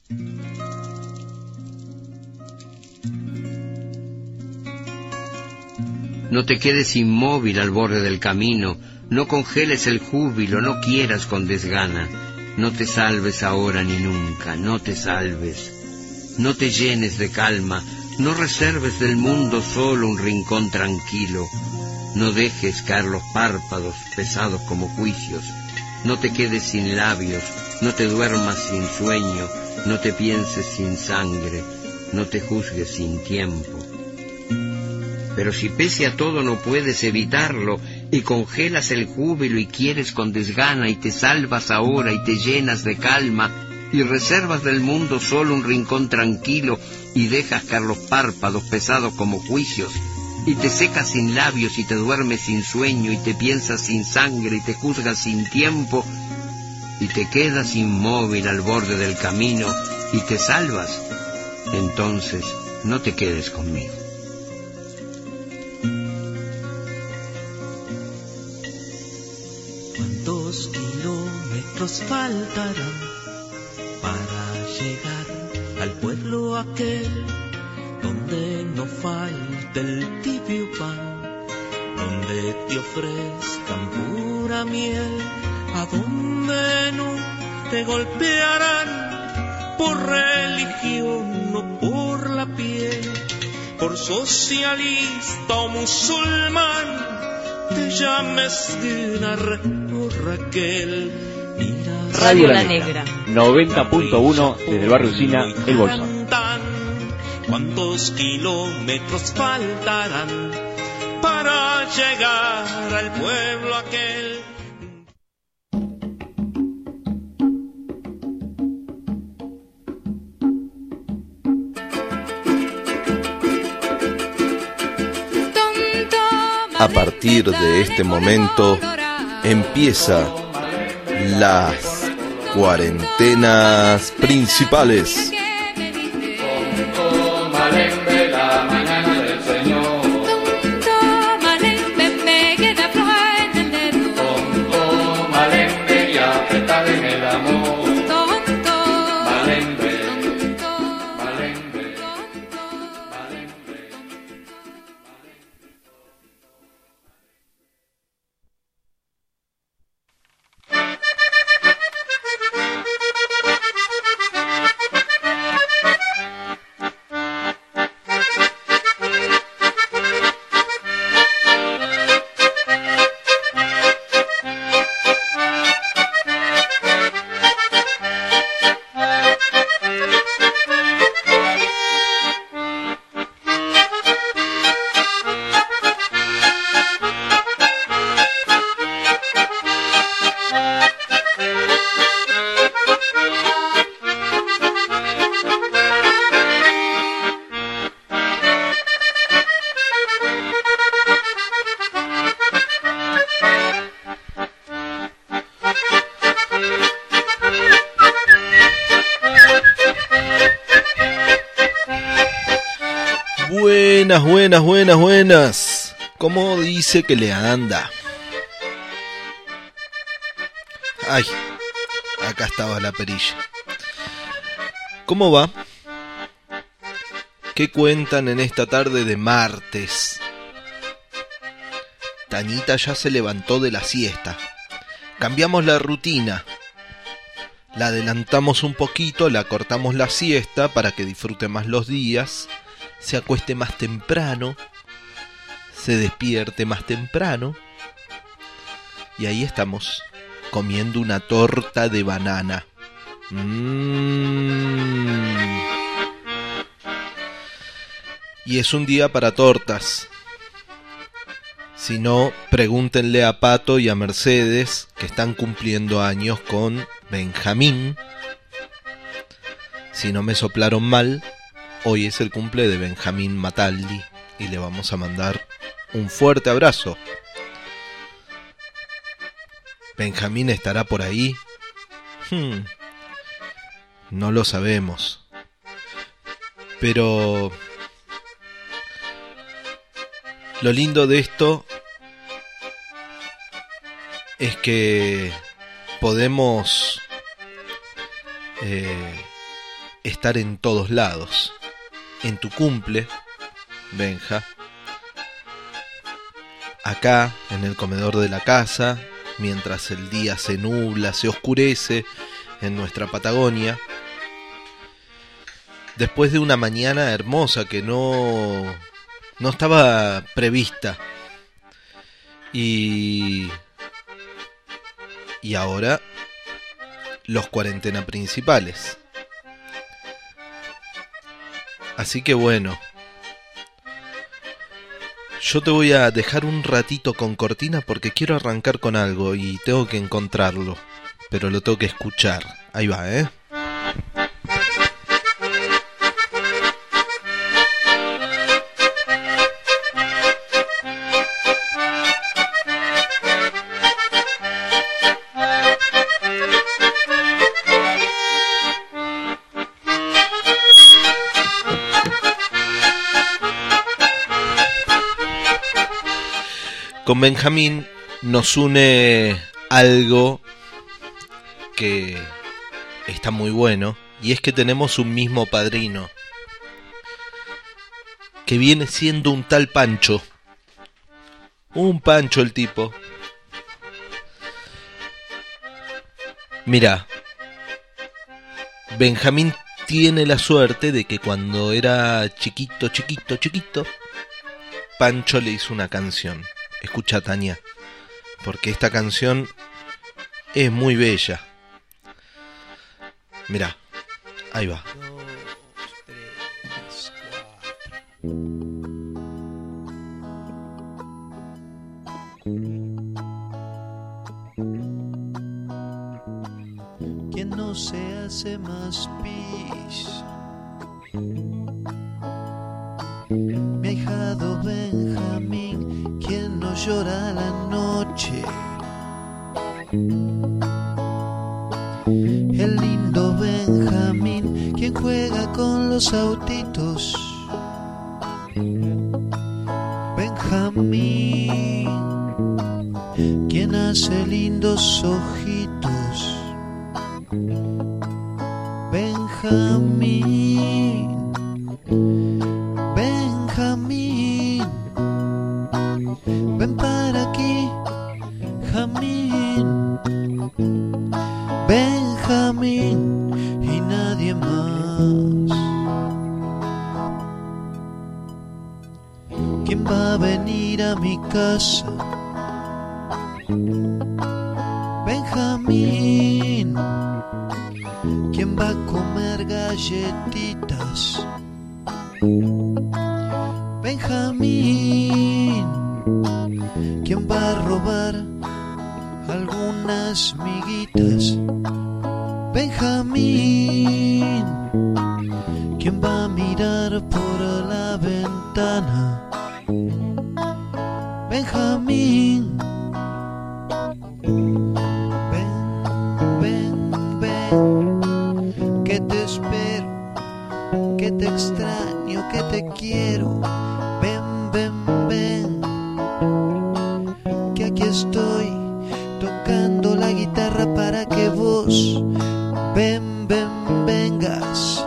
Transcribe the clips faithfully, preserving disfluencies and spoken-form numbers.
No te quedes inmóvil al borde del camino, no congeles el júbilo, no quieras con desgana, no te salves ahora ni nunca, no te salves, no te llenes de calma, no reserves del mundo solo un rincón tranquilo, no dejes caer los párpados pesados como juicios, no te quedes sin labios, no te duermas sin sueño, no te pienses sin sangre, no te juzgues sin tiempo. Pero si pese a todo no puedes evitarlo, y congelas el júbilo y quieres con desgana, y te salvas ahora y te llenas de calma, y reservas del mundo solo un rincón tranquilo, y dejas caer los párpados pesados como juicios, y te secas sin labios y te duermes sin sueño, y te piensas sin sangre y te juzgas sin tiempo, y te quedas inmóvil al borde del camino, y te salvas, entonces no te quedes conmigo. ¿Cuántos kilómetros faltarán para llegar al pueblo aquel donde no falta el tibio pan, donde te ofrezcan pura miel, a donde no te golpearán por religión o por la piel, por socialista o musulmán, te llames Dinar o Raquel. Radio La Negra, noventa punto uno desde el barrio Usina, El Bolsón. ¿Cuántos kilómetros faltarán para llegar al pueblo aquel? A partir de este momento empieza las cuarentenas principales. Buenas, buenas, buenas, buenas. ¿Cómo dice que le anda? Ay, acá estaba la perilla. ¿Cómo va? ¿Qué cuentan en esta tarde de martes? Tañita ya se levantó de la siesta. Cambiamos la rutina. La adelantamos un poquito, la cortamos la siesta para que disfrute más los días, se acueste más temprano, se despierte más temprano. Y ahí estamos, comiendo una torta de banana. Mmm. Y es un día para tortas. Si no, pregúntenle a Pato y a Mercedes, que están cumpliendo años con Benjamín. Si no me soplaron mal, hoy es el cumple de Benjamín Mataldi y le vamos a mandar un fuerte abrazo. ¿Benjamín estará por ahí? Hmm. No lo sabemos. Pero lo lindo de esto es que podemos eh, estar en todos lados. En tu cumple, Benja. Acá, en el comedor de la casa, mientras el día se nubla, se oscurece en nuestra Patagonia. Después de una mañana hermosa que no, no estaba prevista. Y, y ahora los cuarentena principales. Así que bueno, yo te voy a dejar un ratito con cortina porque quiero arrancar con algo y tengo que encontrarlo, pero lo tengo que escuchar. Ahí va, ¿eh? Con Benjamín nos une algo que está muy bueno, y es que tenemos un mismo padrino, que viene siendo un tal Pancho. Un Pancho el tipo. Mira, Benjamín tiene la suerte de que cuando era chiquito, chiquito, chiquito, Pancho le hizo una canción. Escucha, Tania, porque esta canción es muy bella. Mirá, ahí va. Dos, tres, cuatro. ¿Quién no se hace más pis? Mi ahijado Benjamín, quien no llora a la noche. El lindo Benjamín, quien juega con los autitos. Benjamín, quien hace lindos ojitos. Benjamín, Benjamín, ven para aquí, Jamín, Benjamín y nadie más. ¿Quién va a venir a mi casa? Benjamín. ¿Quién va a comer galletitas? Benjamín. ¿Quién va a robar algunas miguitas? Benjamín. ¿Quién va a mirar por la ventana? Benjamín. Ven, ven, ven, que te espero, que te extraño, que te quiero. Ven, ven, ven, que aquí estoy tocando la guitarra para que vos ven, ven, vengas.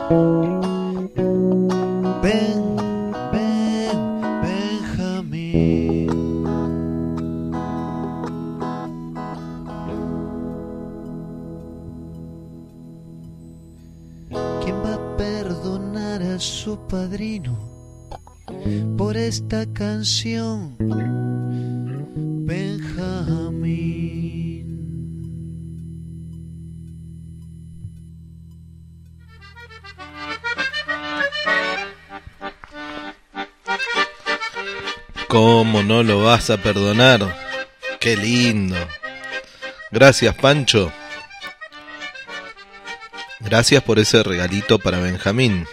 Ven, ven, Benjamín. ¿Quién va a perdonar a su padrino por esta canción? Benjamín. ¿Cómo no lo vas a perdonar? ¡Qué lindo! Gracias, Pancho. Gracias por ese regalito para Benjamín.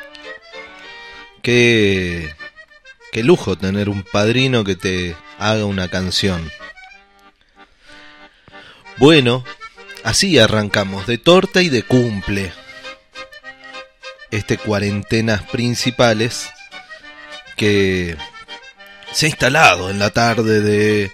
Qué, qué lujo tener un padrino que te haga una canción. Bueno, así arrancamos, de torta y de cumple. Este cuarentenas principales que se ha instalado en la tarde de,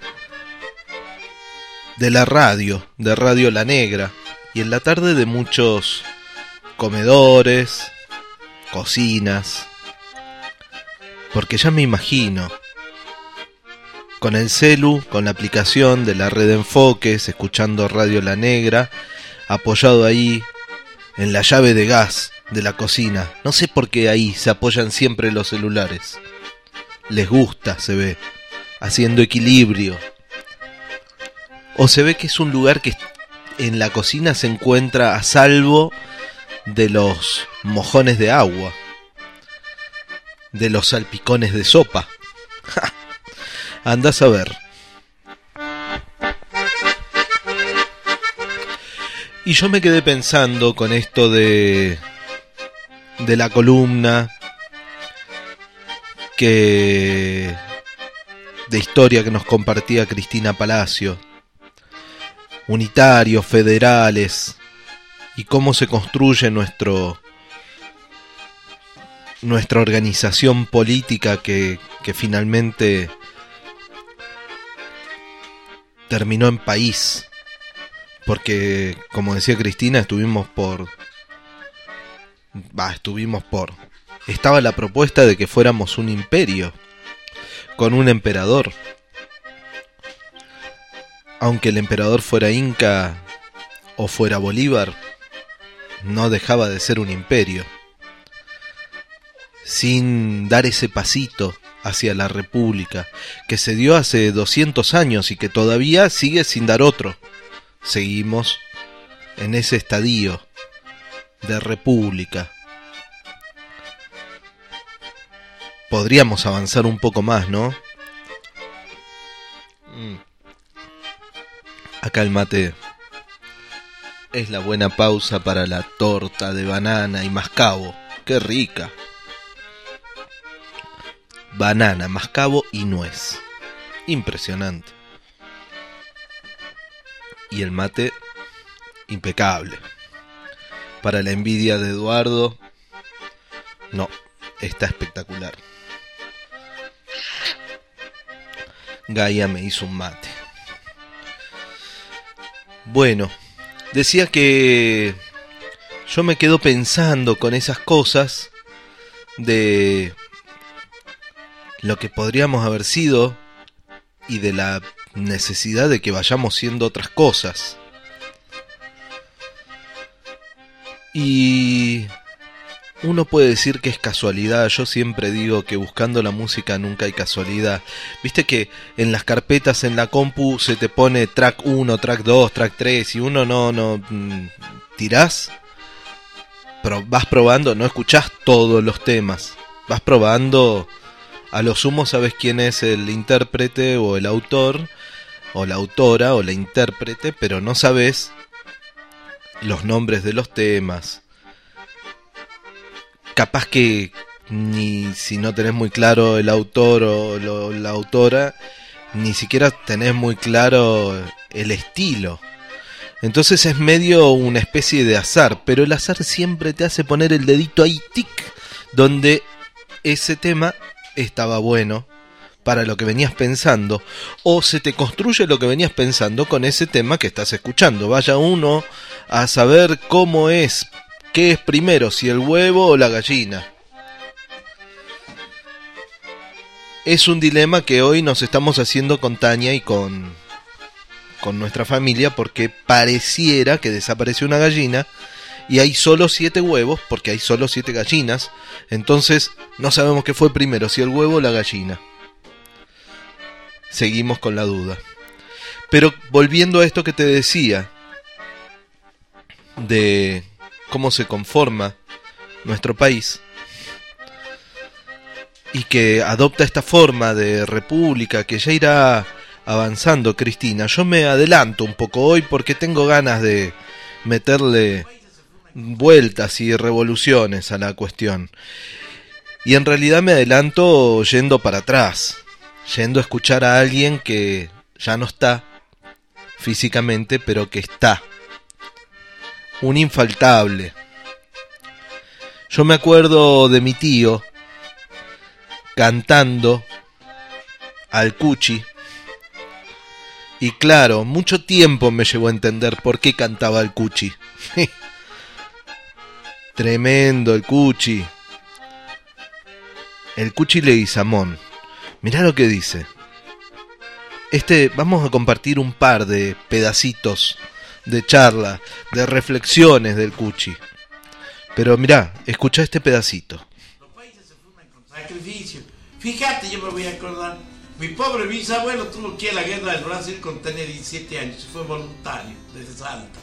de la radio, de Radio La Negra, y en la tarde de muchos comedores, cocinas, porque ya me imagino, con el celu, con la aplicación de la red de enfoques, escuchando Radio La Negra, apoyado ahí en la llave de gas de la cocina. No sé por qué ahí se apoyan siempre los celulares. Les gusta, se ve, haciendo equilibrio. O se ve que es un lugar que en la cocina se encuentra a salvo de los mojones de agua, de los salpicones de sopa. Andás a ver. Y yo me quedé pensando con esto de de la columna que de historia que nos compartía Cristina Palacio, unitarios, federales, y cómo se construye nuestro nuestra organización política que, que finalmente terminó en país, porque como decía Cristina, estuvimos por bah, estuvimos por estaba la propuesta de que fuéramos un imperio con un emperador, aunque el emperador fuera Inca o fuera Bolívar, no dejaba de ser un imperio, sin dar ese pasito hacia la república, que se dio hace doscientos años y que todavía sigue sin dar otro. Seguimos en ese estadio de república. Podríamos avanzar un poco más, ¿no? Mm. Acá el mate es la buena pausa para la torta de banana y mascabo. ¡Qué rica! Banana, mascabo y nuez. Impresionante. Y el mate, impecable. Para la envidia de Eduardo, no, está espectacular. Gaia me hizo un mate. Bueno, decía que yo me quedo pensando con esas cosas de lo que podríamos haber sido y de la necesidad de que vayamos siendo otras cosas. Y uno puede decir que es casualidad. Yo siempre digo que buscando la música nunca hay casualidad. Viste que en las carpetas en la compu se te pone track uno, track dos, track tres, y uno no, no tirás, pero vas probando, no escuchás todos los temas, vas probando. A lo sumo sabes quién es el intérprete o el autor o la autora o la intérprete, pero no sabes los nombres de los temas. Capaz que ni si no tenés muy claro el autor o lo, la autora, ni siquiera tenés muy claro el estilo. Entonces es medio una especie de azar, pero el azar siempre te hace poner el dedito ahí, tic, donde ese tema estaba bueno para lo que venías pensando, o se te construye lo que venías pensando con ese tema que estás escuchando. Vaya uno a saber cómo es, qué es primero, si el huevo o la gallina. Es un dilema que hoy nos estamos haciendo con Tania y con, con nuestra familia, porque pareciera que desapareció una gallina y hay solo siete huevos, porque hay solo siete gallinas. Entonces no sabemos qué fue primero, si el huevo o la gallina. Seguimos con la duda. Pero volviendo a esto que te decía, de cómo se conforma nuestro país, y que adopta esta forma de república que ya irá avanzando Cristina. Yo me adelanto un poco hoy porque tengo ganas de meterle vueltas y revoluciones a la cuestión. Y en realidad me adelanto yendo para atrás, yendo a escuchar a alguien que ya no está físicamente, pero que está. Un infaltable. Yo me acuerdo de mi tío cantando al Cuchi, y claro, mucho tiempo me llevó a entender por qué cantaba al Cuchi. Tremendo el Cuchi. El Cuchi Leguizamón. Mirá lo que dice. Este, vamos a compartir un par de pedacitos de charla, de reflexiones del Cuchi. Pero mirá, escuchá este pedacito. Los países se fundan con sacrificio. Fíjate, yo me voy a acordar. Mi pobre bisabuelo tuvo que ir a la guerra del Brasil cuando tenía diecisiete años. Y fue voluntario desde Salta.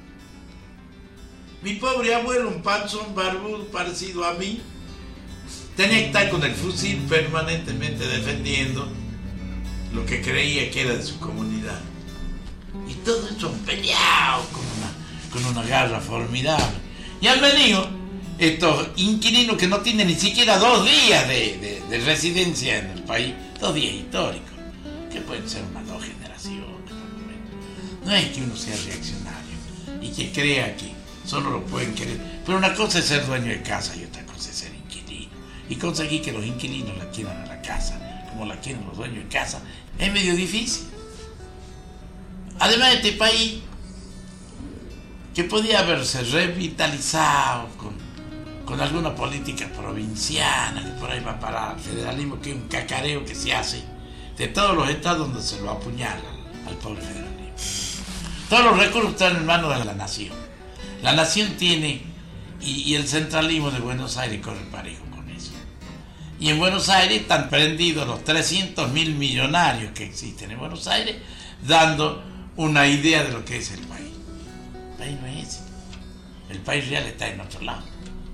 Mi pobre abuelo, un panzón barbudo parecido a mí, tenía que estar con el fusil permanentemente defendiendo lo que creía que era de su comunidad. Y todo eso peleado con una, con una garra formidable. Y han venido estos inquilinos que no tienen ni siquiera dos días de, de, de residencia en el país, dos días históricos, que pueden ser unas dos generaciones por lo menos. No es que uno sea reaccionario y que crea que solo lo pueden querer, pero una cosa es ser dueño de casa y otra cosa es ser inquilino. Y conseguir que los inquilinos la quieran a la casa como la quieren los dueños de casa es medio difícil. Además, este país, que podía haberse revitalizado con, con alguna política provinciana, que por ahí va para el federalismo, que es un cacareo que se hace de todos los estados donde se lo apuñala al pobre federalismo. Todos los recursos están en manos de la nación. La nación tiene, y, y el centralismo de Buenos Aires corre parejo con eso. Y en Buenos Aires están prendidos los trescientos mil millonarios que existen en Buenos Aires, dando una idea de lo que es el país. El país no es ese. El país real está en otro lado.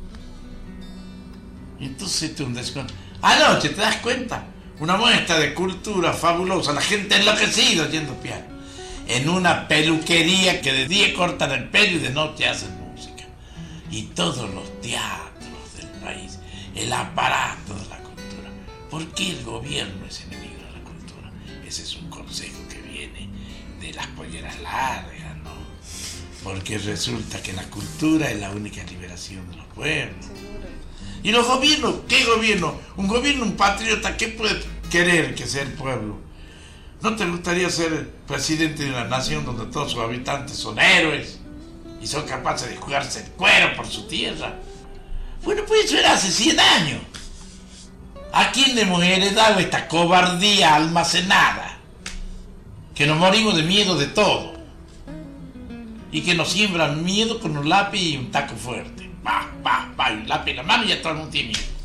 Entonces tú un descuento. Anoche, ¿te das cuenta? Una muestra de cultura fabulosa, la gente enloquecida oyendo piano. En una peluquería que de día cortan el pelo y de noche hacen música. Y todos los teatros del país, el aparato de la cultura. ¿Por qué el gobierno es enemigo de la cultura? Ese es un consejo que viene de las polleras largas, ¿no? Porque resulta que la cultura es la única liberación de los pueblos. ¿Y los gobiernos? ¿Qué gobierno? Un gobierno, un patriota, ¿qué puede querer que sea el pueblo? ¿No te gustaría ser presidente de una nación donde todos sus habitantes son héroes y son capaces de jugarse el cuero por su tierra? Bueno, pues eso era hace cien años. ¿A quién le hemos heredado esta cobardía almacenada? Que nos morimos de miedo de todo. Y que nos siembran miedo con un lápiz y un taco fuerte. Va, va, va, un lápiz en la mano y ya todo el mundo tiene miedo.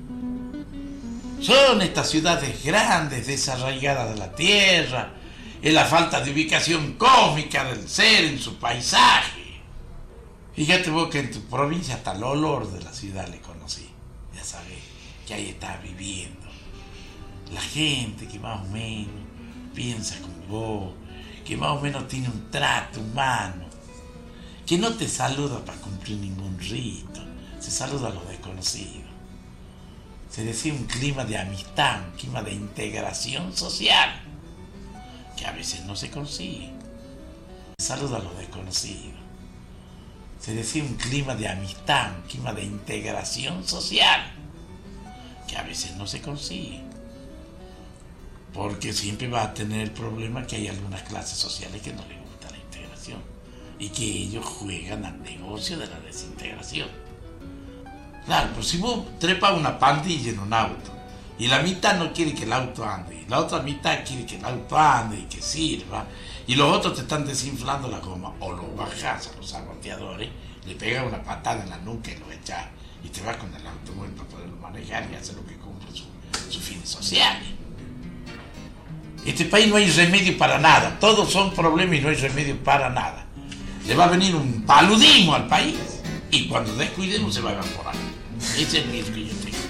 Son estas ciudades grandes, desarraigadas de la tierra, es la falta de ubicación cósmica del ser en su paisaje. Fíjate vos que en tu provincia hasta el olor de la ciudad le conocí. Ya sabés que ahí estás viviendo. La gente que más o menos piensa como vos, que más o menos tiene un trato humano, que no te saluda para cumplir ningún rito, se saluda a los desconocidos. Se decía un clima de amistad, un clima de integración social, que a veces no se consigue. Se saluda a los desconocidos. Se decía un clima de amistad, un clima de integración social, que a veces no se consigue. Porque siempre va a tener el problema que hay algunas clases sociales que no les gusta la integración y que ellos juegan al negocio de la desintegración. Claro, pero si vos trepas una pandilla en un auto y la mitad no quiere que el auto ande y la otra mitad quiere que el auto ande y que sirva y los otros te están desinflando la goma o lo bajás a los amortiguadores, le pegas una patada en la nuca y lo echás y te vas con el automóvil para poderlo manejar y hacer lo que cumple sus su fines sociales. Este país no hay remedio para nada, todos son problemas y no hay remedio para nada. Le va a venir un paludismo al país y cuando descuidemos se va a evaporar. Ese es el miedo que yo tengo.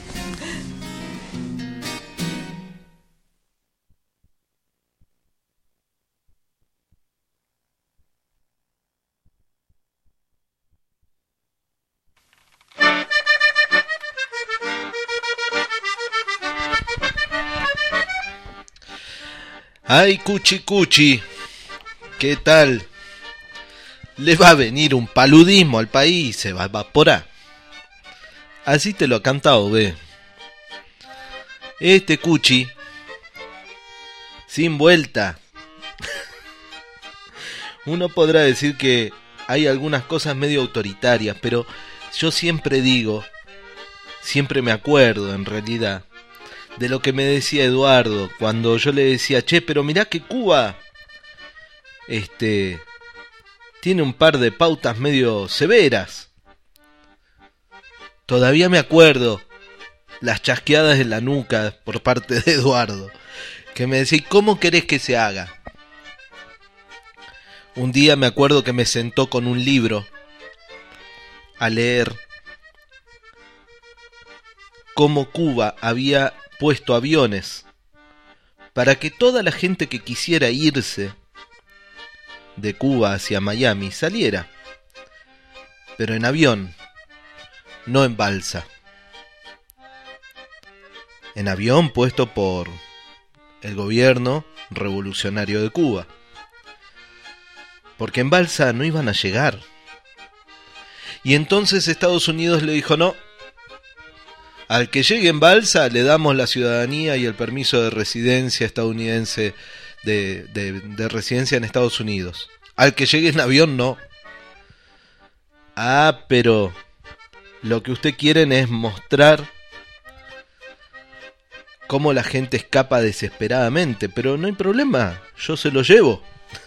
Ay, Cuchi Cuchi, ¿qué tal? Le va a venir un paludismo al país, se va a evaporar. Así te lo ha cantado, ve. Este Cuchi, sin vuelta. Uno podrá decir que hay algunas cosas medio autoritarias, pero yo siempre digo, siempre me acuerdo en realidad, de lo que me decía Eduardo cuando yo le decía, che, pero mirá que Cuba este, tiene un par de pautas medio severas. Todavía me acuerdo las chasqueadas en la nuca por parte de Eduardo, que me decía, ¿cómo querés que se haga? Un día me acuerdo que me sentó con un libro a leer cómo Cuba había puesto aviones para que toda la gente que quisiera irse de Cuba hacia Miami saliera, pero en avión, no en balsa. En avión puesto por el gobierno revolucionario de Cuba, porque en balsa no iban a llegar. Y entonces Estados Unidos le dijo, no, al que llegue en balsa le damos la ciudadanía y el permiso de residencia estadounidense, de, de, de residencia en Estados Unidos. Al que llegue en avión no. Ah, pero lo que usted quieren es mostrar cómo la gente escapa desesperadamente, pero no hay problema, yo se lo llevo.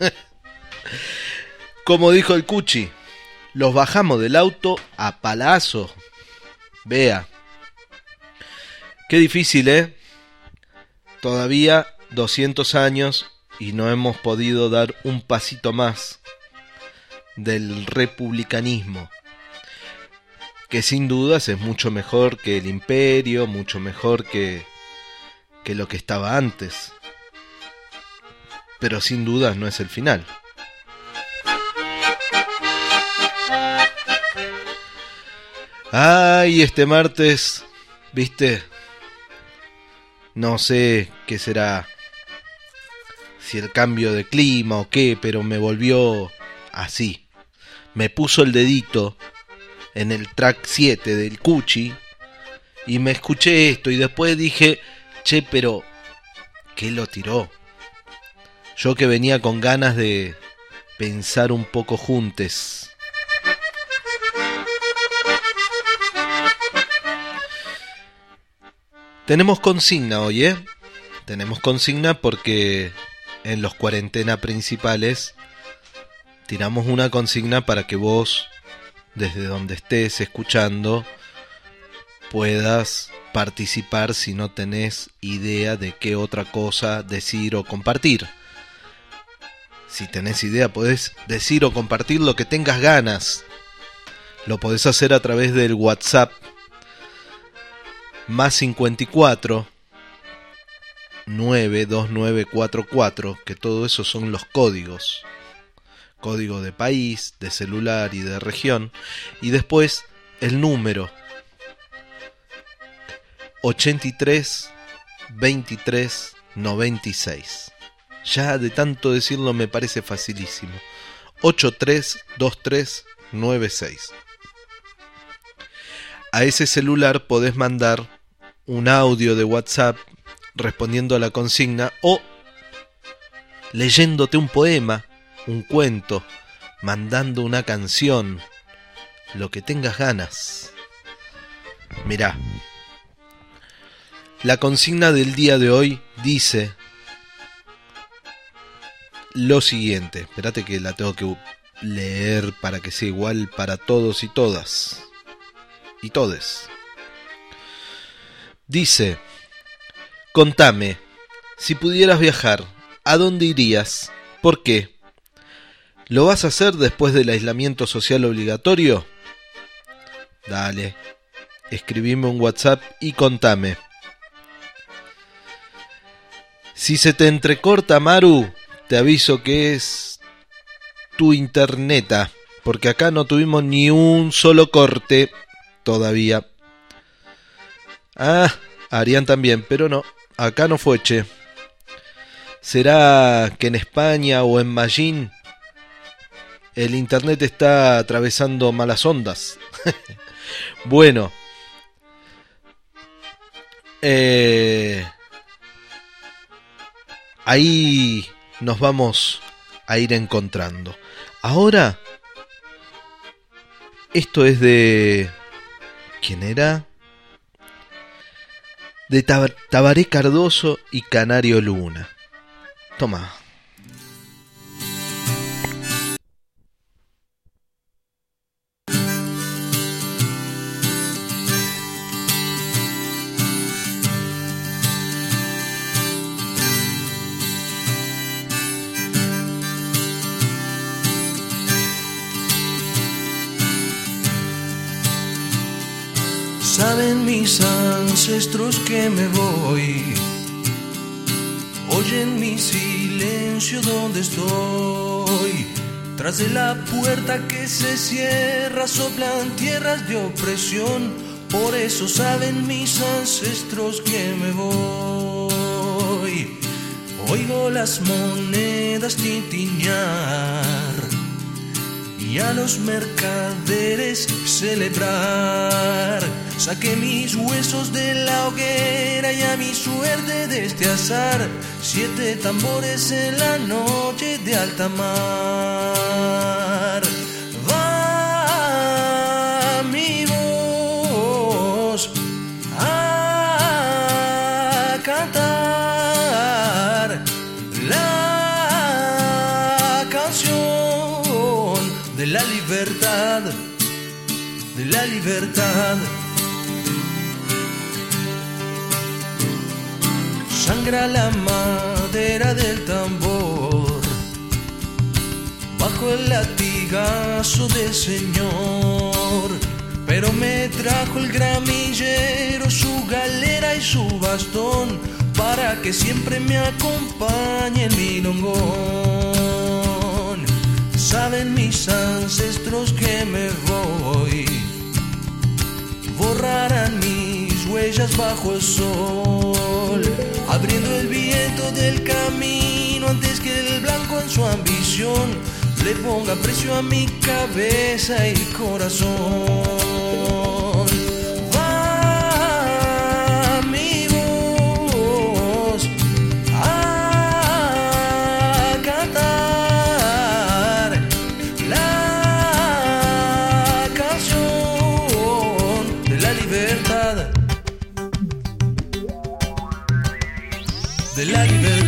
Como dijo el Cuchi, los bajamos del auto a palazo. Vea. Qué difícil, ¿eh? Todavía doscientos años y no hemos podido dar un pasito más del republicanismo, que sin dudas es mucho mejor que el imperio, mucho mejor que, que lo que estaba antes. Pero sin dudas no es el final. Ay, este martes, ¿viste? No sé qué será, si el cambio de clima o qué, pero me volvió así. Me puso el dedito en el track siete del Cuchi y me escuché esto y después dije, che, pero ¿qué lo tiró? Yo que venía con ganas de pensar un poco juntes. Tenemos consigna hoy, ¿eh? Tenemos consigna porque en los cuarentena principales tiramos una consigna para que vos, desde donde estés escuchando, puedas participar si no tenés idea de qué otra cosa decir o compartir. Si tenés idea, podés decir o compartir lo que tengas ganas. Lo podés hacer a través del WhatsApp más cincuenta y cuatro nueve dos nueve cuatro cuatro, que todo eso son los códigos. Código de país, de celular y de región. Y después el número ochenta y tres veintitrés noventa y seis. Ya de tanto decirlo me parece facilísimo. ochenta y tres veintitrés noventa y seis. A ese celular podés mandar un audio de WhatsApp respondiendo a la consigna o leyéndote un poema, un cuento, mandando una canción, lo que tengas ganas. Mirá, la consigna del día de hoy dice lo siguiente. Espérate que la tengo que leer para que sea igual para todos y todas. Y todes. Dice, contame, si pudieras viajar, ¿a dónde irías? ¿Por qué? ¿Lo vas a hacer después del aislamiento social obligatorio? Dale, escribime un WhatsApp y contame. Si se te entrecorta, Maru, te aviso que es tu interneta, porque acá no tuvimos ni un solo corte todavía. Ah, Arián también, pero no, acá no fue, che. ¿Será que en España o en Mallín el internet está atravesando malas ondas? Bueno, eh, ahí nos vamos a ir encontrando. Ahora Esto es de... ¿Quién era? De Tab- Tabaré Cardoso y Canario Luna. Toma. Saben mis ancestros que me voy, oyen mi silencio donde estoy. Tras de la puerta que se cierra soplan tierras de opresión. Por eso saben mis ancestros que me voy. Oigo las monedas tintinear y a los mercaderes celebrar. Saqué mis huesos de la hoguera y a mi suerte de este azar. Siete tambores en la noche de alta mar. Va mi voz a cantar la canción de la libertad, de la libertad. Sangra la madera del tambor bajo el latigazo del Señor, pero me trajo el gramillero su galera y su bastón para que siempre me acompañe el milongón. Saben mis ancestros que me voy, borrarán mis huellas bajo el sol, abriendo el viento del camino antes que el blanco en su ambición le ponga precio a mi cabeza y corazón. Va mi voz a cantar la canción de la libertad, de la libertad.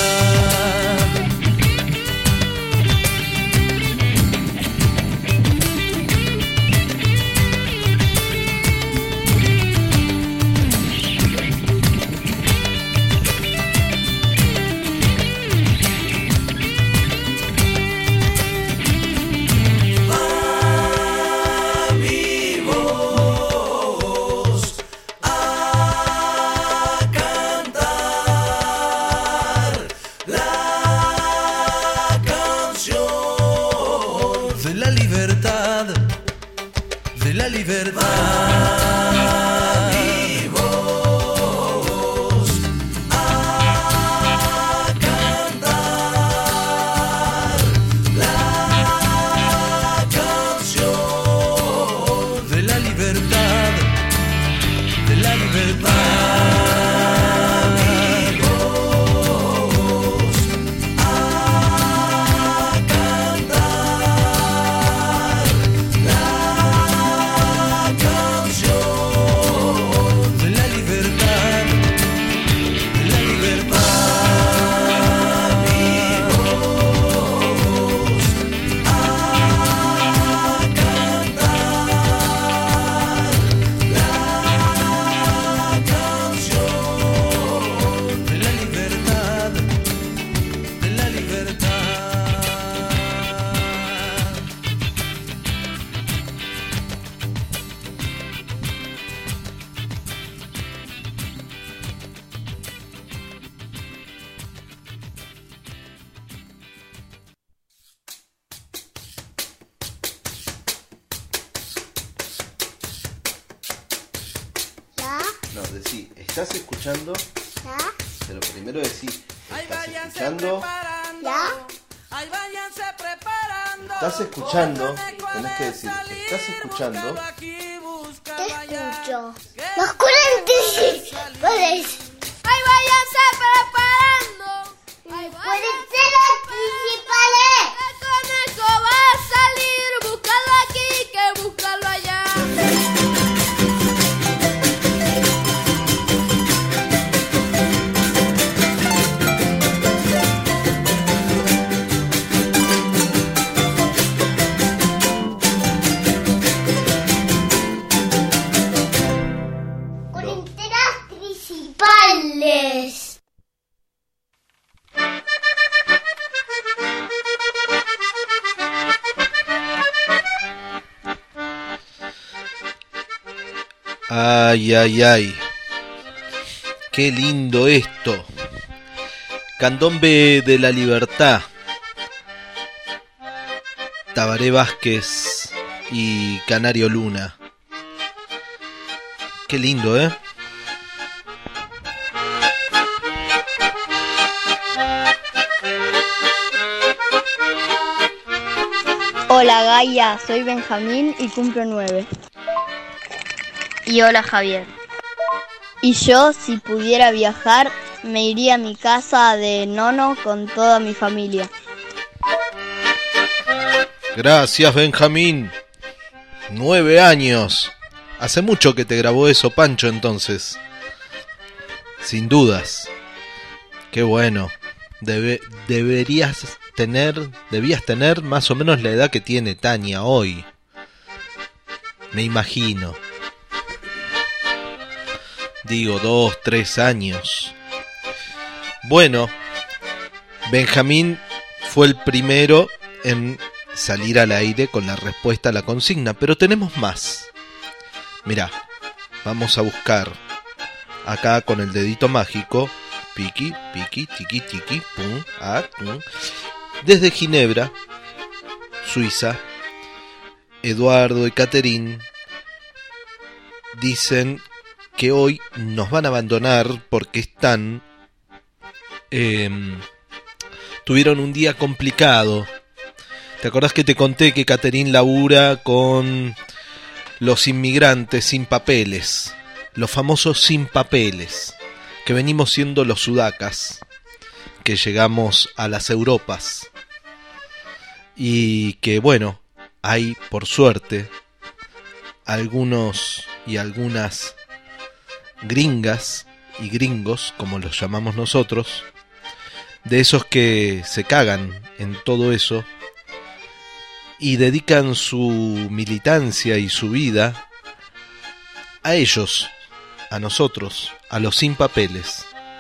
¿Estás escuchando? ¿Ya? Pero primero decís, Ahí ¿estás váyanse escuchando? preparando. ¿Ya? Ahí váyanse preparando. ¿Estás escuchando? Porque Tenés que decir, salir, ¿estás escuchando? búscalo aquí, ¿Qué búscalo allá. escucho? Que Los cuarenta y seis. Ahí váyanse preparando. Ahí váyanse principales. El conejo va a salir, búscalo aquí, que búscalo Ay, ay, ay. Qué lindo esto. Candombe de la Libertad. Tabaré Vázquez y Canario Luna. Qué lindo, ¿eh? Hola Gaia, soy Benjamín y cumplo nueve. Y hola Javier. Y yo, si pudiera viajar, me iría a mi casa de Nono con toda mi familia. Gracias, Benjamín. Nueve años. Hace mucho que te grabó eso, Pancho, entonces. Sin dudas. Qué bueno. Debe, deberías tener, debías tener más o menos la edad que tiene Tania hoy. Me imagino. Digo, dos, tres años. Bueno, Benjamín fue el primero en salir al aire con la respuesta a la consigna, pero tenemos más. Mirá, vamos a buscar acá con el dedito mágico, piqui, piqui, tiqui, tiqui, pum, ah, pum. Desde Ginebra, Suiza, Eduardo y Catherine dicen que hoy nos van a abandonar porque están eh, tuvieron un día complicado. ¿Te acordás que te conté que Catherine labura con los inmigrantes sin papeles? Los famosos sin papeles, que venimos siendo los sudacas, que llegamos a las Europas. Y que bueno, hay por suerte algunos y algunas gringas y gringos, como los llamamos nosotros, de esos que se cagan en todo eso y dedican su militancia y su vida a ellos, a nosotros, a los sin papeles.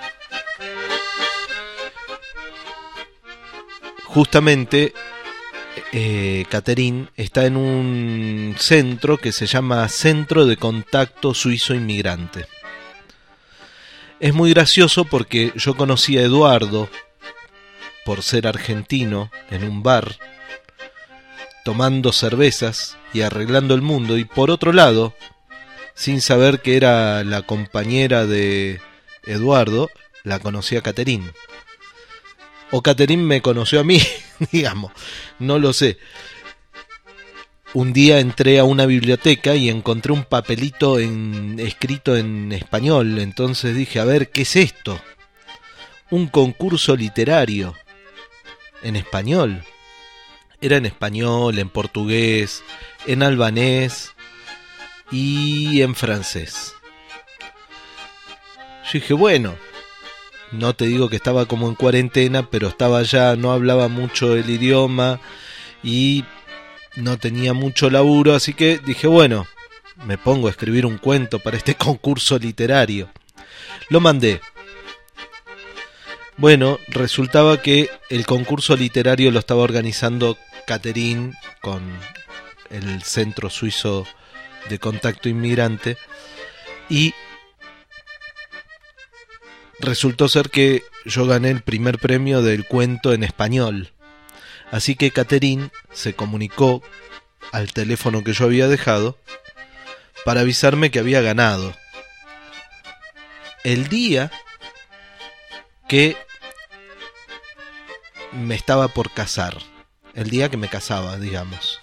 Justamente eh, Catherine está en un centro que se llama Centro de Contacto Suizo Inmigrante. Es muy gracioso porque yo conocí a Eduardo por ser argentino en un bar, tomando cervezas y arreglando el mundo, y por otro lado, sin saber que era la compañera de Eduardo, la conocí a Catherine. O Catherine me conoció a mí, digamos, no lo sé. Un día entré a una biblioteca y encontré un papelito en, escrito en español, entonces dije, a ver, ¿qué es esto? Un concurso literario en español. Era en español, en portugués, en albanés y en francés. Yo dije, bueno, no te digo que estaba como en cuarentena, pero estaba ya, no hablaba mucho el idioma y no tenía mucho laburo, así que dije, bueno, me pongo a escribir un cuento para este concurso literario. Lo mandé. Bueno, resultaba que el concurso literario lo estaba organizando Catherine con el Centro Suizo de Contacto Inmigrante y resultó ser que yo gané el primer premio del cuento en español. Así que Catherine se comunicó al teléfono que yo había dejado para avisarme que había ganado. El día que me estaba por casar, el día que me casaba, digamos.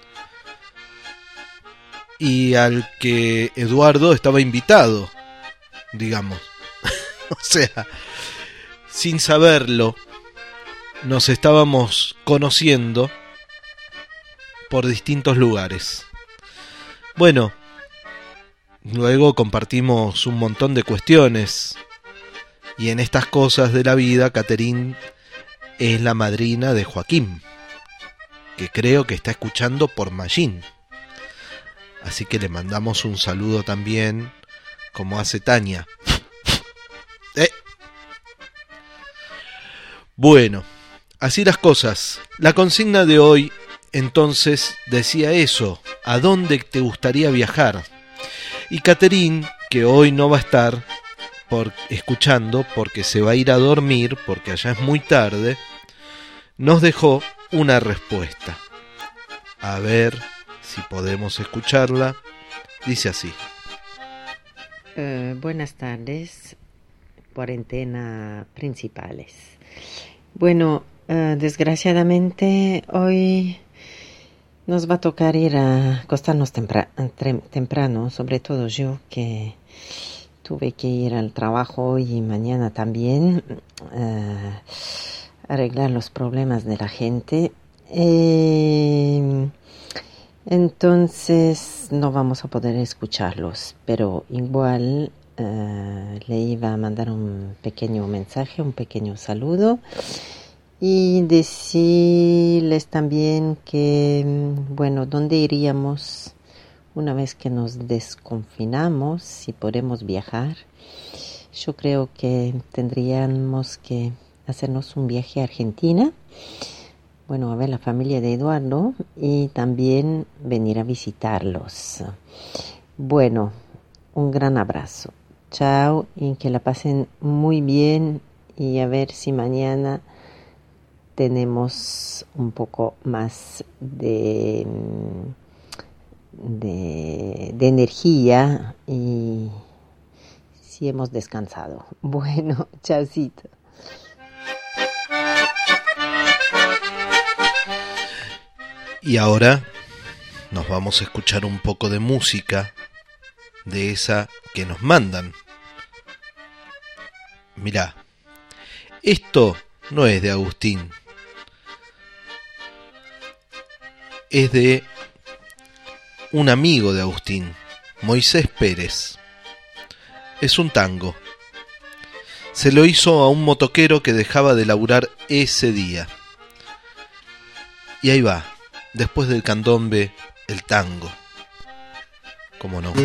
Y al que Eduardo estaba invitado, digamos. O sea, sin saberlo, nos estábamos conociendo por distintos lugares. Bueno, luego compartimos un montón de cuestiones y en estas cosas de la vida Catherine es la madrina de Joaquín, que creo que está escuchando por Magín. Así que le mandamos un saludo también, como hace Tania. ¿Eh? Bueno, así las cosas. La consigna de hoy entonces decía eso: ¿a dónde te gustaría viajar? Y Caterín, que hoy no va a estar por, escuchando porque se va a ir a dormir, porque allá es muy tarde, nos dejó una respuesta. A ver si podemos escucharla. Dice así. Uh, buenas tardes, cuarentena principales. Bueno, uh, desgraciadamente hoy nos va a tocar ir a acostarnos tempra- temprano, sobre todo yo que tuve que ir al trabajo hoy y mañana también, uh, arreglar los problemas de la gente. Eh, entonces no vamos a poder escucharlos, pero igual uh, le iba a mandar un pequeño mensaje, un pequeño saludo y decirles también que, bueno, ¿dónde iríamos una vez que nos desconfinamos, si podemos viajar? Yo creo que tendríamos que hacernos un viaje a Argentina, bueno, a ver la familia de Eduardo y también venir a visitarlos. Bueno, un gran abrazo. Chao y que la pasen muy bien y a ver si mañana tenemos un poco más de, de, de energía y si hemos descansado. Bueno, chaucito. Y ahora nos vamos a escuchar un poco de música de esa que nos mandan. Mirá, esto no es de Agustín, es de un amigo de Agustín, Moisés Pérez. Es un tango. Se lo hizo a un motoquero que dejaba de laburar ese día. Y ahí va. Después del candombe, el tango. ¿Cómo no?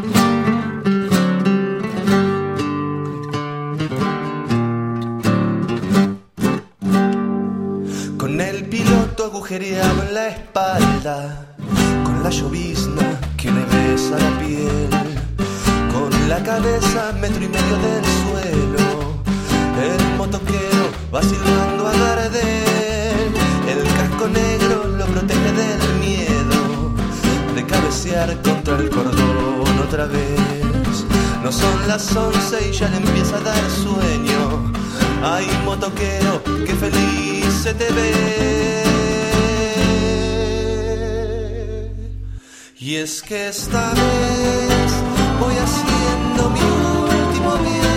Con el piloto agujereado en la espalda, con la llovizna que le besa la piel, con la cabeza metro y medio del suelo, el motoquero va silbando a Gardel, el casco negro lo protege del miedo de cabecear contra el cordón otra vez. No son las once y ya le empieza a dar sueño. Ay, motoquero, qué feliz se te ve. Y es que esta vez voy haciendo mi último viaje.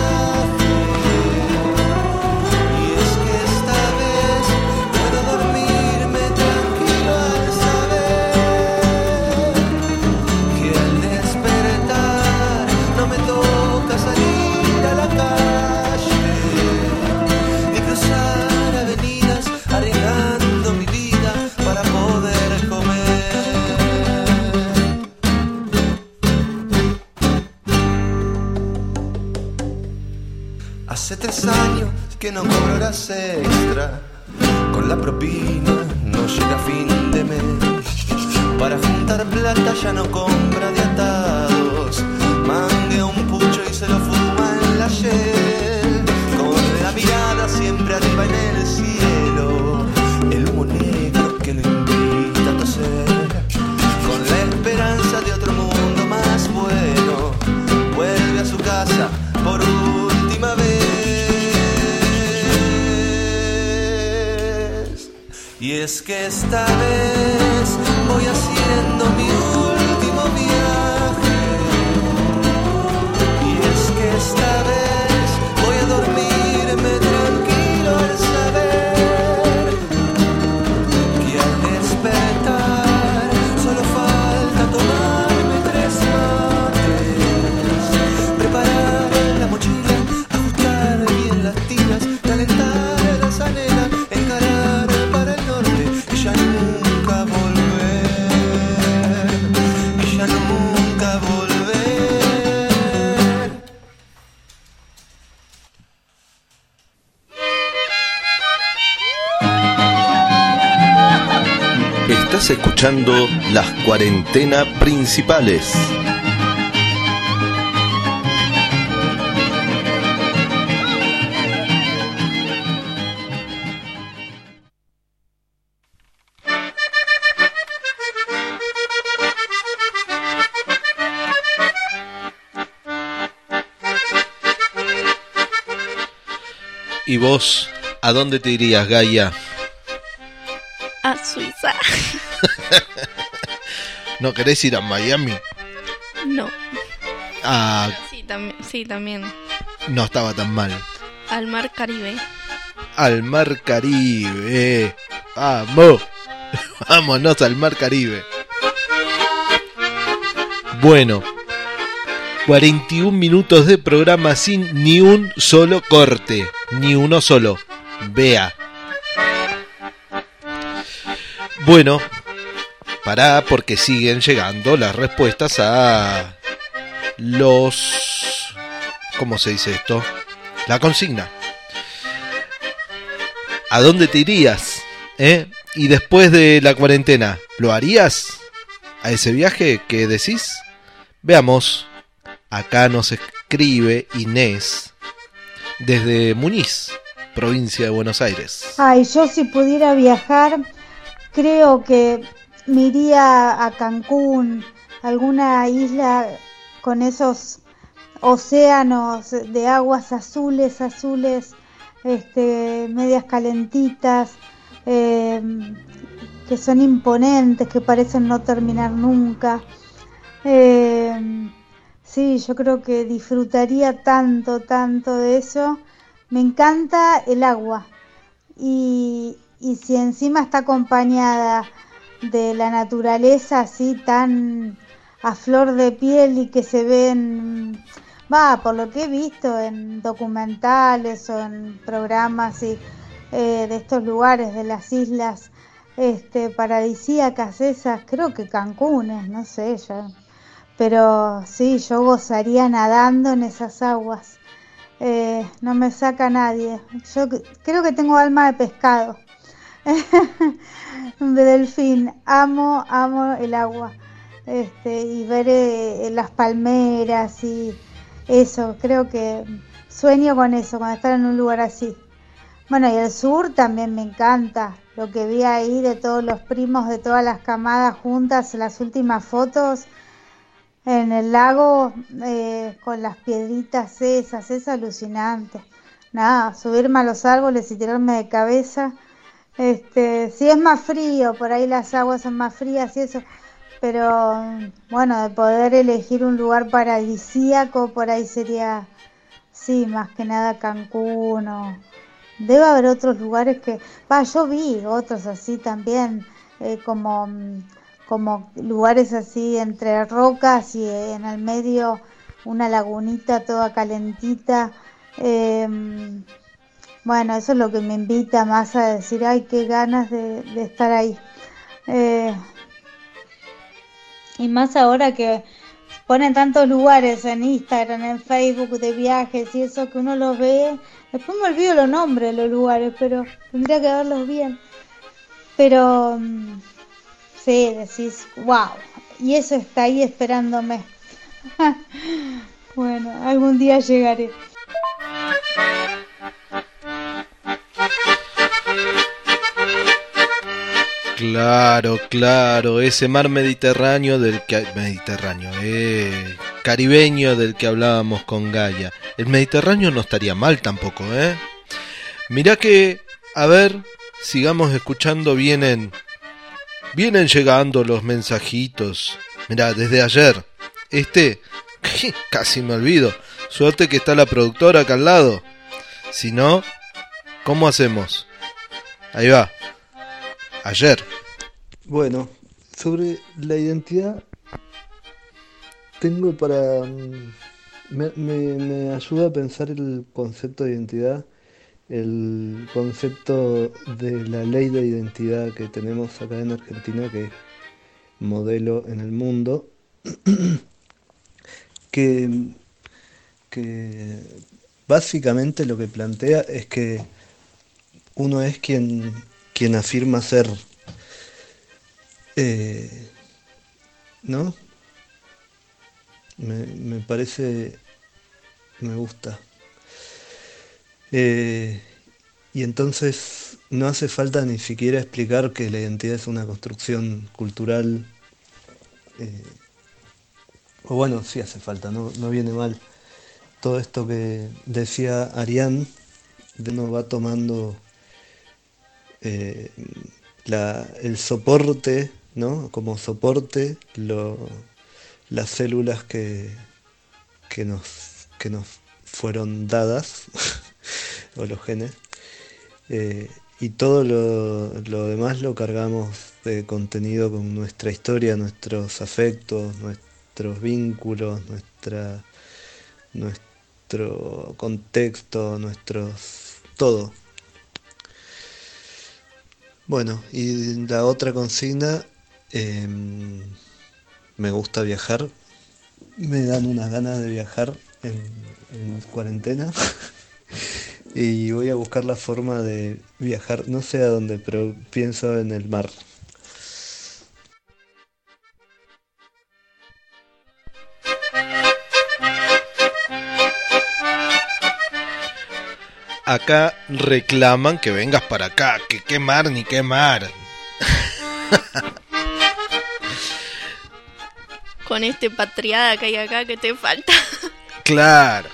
Hace tres años que no cobro horas extra, con la propina no llega a fin de mes. Para juntar plata ya no compra de atados, manguea un pucho y se lo fuma en la Shell. Con la mirada siempre arriba en el cielo, el humo negro que lo invita a toser. Con la esperanza de otro mundo más bueno, vuelve a su casa por última vez. Y es que esta vez voy haciendo mi último viaje. Y es que esta vez voy a dormirme tranquilo al saber que al despertar solo falta tomarme tres mates, preparar la mochila, ajustar bien las tiras, calentar la zanela, encarar para el norte y ya nunca volver, y ya nunca volver. Estás escuchando las cuarentena principales. ¿Y vos a dónde te irías, Gaia? A Suiza. ¿No querés ir a Miami? No. Ah, Sí, también, sí, también. no estaba tan mal. Al mar Caribe. Al mar Caribe. Vamos. Vámonos al mar Caribe. Bueno, cuarenta y un minutos de programa sin ni un solo corte. Ni uno solo. Vea. Bueno, pará porque siguen llegando las respuestas a los... ¿Cómo se dice esto? La consigna. ¿A dónde te irías? ¿Eh? Y después de la cuarentena, ¿lo harías? ¿A ese viaje que decís? Veamos. Acá nos escribe Inés desde Muñiz, provincia de Buenos Aires. Ay, yo si pudiera viajar, creo que me iría a Cancún, alguna isla con esos océanos de aguas azules, azules, este, medias calentitas, eh, que son imponentes, que parecen no terminar nunca. Eh, sí, yo creo que disfrutaría tanto, tanto de eso. Me encanta el agua y, y si encima está acompañada de la naturaleza así tan a flor de piel y que se ven, va, por lo que he visto en documentales o en programas y, eh, de estos lugares, de las islas este, paradisíacas esas, creo que Cancún es, no sé, ya, pero sí, yo gozaría nadando en esas aguas. Eh, no me saca nadie. Yo creo que tengo alma de pescado. De delfín. Amo, amo el agua. Este, y ver eh, las palmeras y eso. Creo que sueño con eso, con estar en un lugar así. Bueno, y el sur también me encanta. Lo que vi ahí de todos los primos, de todas las camadas juntas, las últimas fotos en el lago, eh, con las piedritas esas, es alucinante. Nada, subirme a los árboles y tirarme de cabeza. Este, si es más frío, por ahí las aguas son más frías y eso, pero bueno, de poder elegir un lugar paradisíaco, por ahí sería, sí, más que nada Cancún o... Debe haber otros lugares que... Va, yo vi otros así también, eh, como... como lugares así entre rocas y en el medio una lagunita toda calentita. Eh, bueno, eso es lo que me invita más a decir, ay, qué ganas de, de estar ahí. Eh, y más ahora que ponen tantos lugares en Instagram, en Facebook de viajes y eso, que uno los ve. Después me olvido los nombres de los lugares, pero tendría que verlos bien. Pero... sí, decís, wow, y eso está ahí esperándome. Bueno, algún día llegaré. Claro, claro, ese mar Mediterráneo del que... Mediterráneo, eh, caribeño del que hablábamos con Gaia. El Mediterráneo no estaría mal tampoco, ¿eh? Mirá que, a ver, sigamos escuchando, vienen... Vienen llegando los mensajitos. Mirá, desde ayer. Este, casi me olvido. Suerte que está la productora acá al lado. Si no, ¿cómo hacemos? Ahí va. Ayer. Bueno, sobre la identidad, tengo para... Me, me, me ayuda a pensar el concepto de identidad, el concepto de la ley de identidad que tenemos acá en Argentina, que es modelo en el mundo, que, que básicamente lo que plantea es que uno es quien, quien afirma ser, eh, ¿no? Me, me parece, me gusta. Eh, y entonces no hace falta ni siquiera explicar que la identidad es una construcción cultural, eh, o bueno, sí hace falta, no, no viene mal todo esto que decía Ariane, de uno va tomando eh, la, el soporte, ¿no? Como soporte lo, las células que, que, nos, que nos fueron dadas, o los genes, eh, y todo lo, lo demás lo cargamos de contenido con nuestra historia, nuestros afectos, nuestros vínculos, nuestra, nuestro contexto, nuestros... todo. Bueno, y la otra consigna, eh, me gusta viajar, me dan unas ganas de viajar en, en cuarentena y voy a buscar la forma de viajar, no sé a dónde, pero pienso en el mar. Acá reclaman que vengas para acá, que qué mar ni qué mar. Con este patriada que hay acá, que te falta. Claro.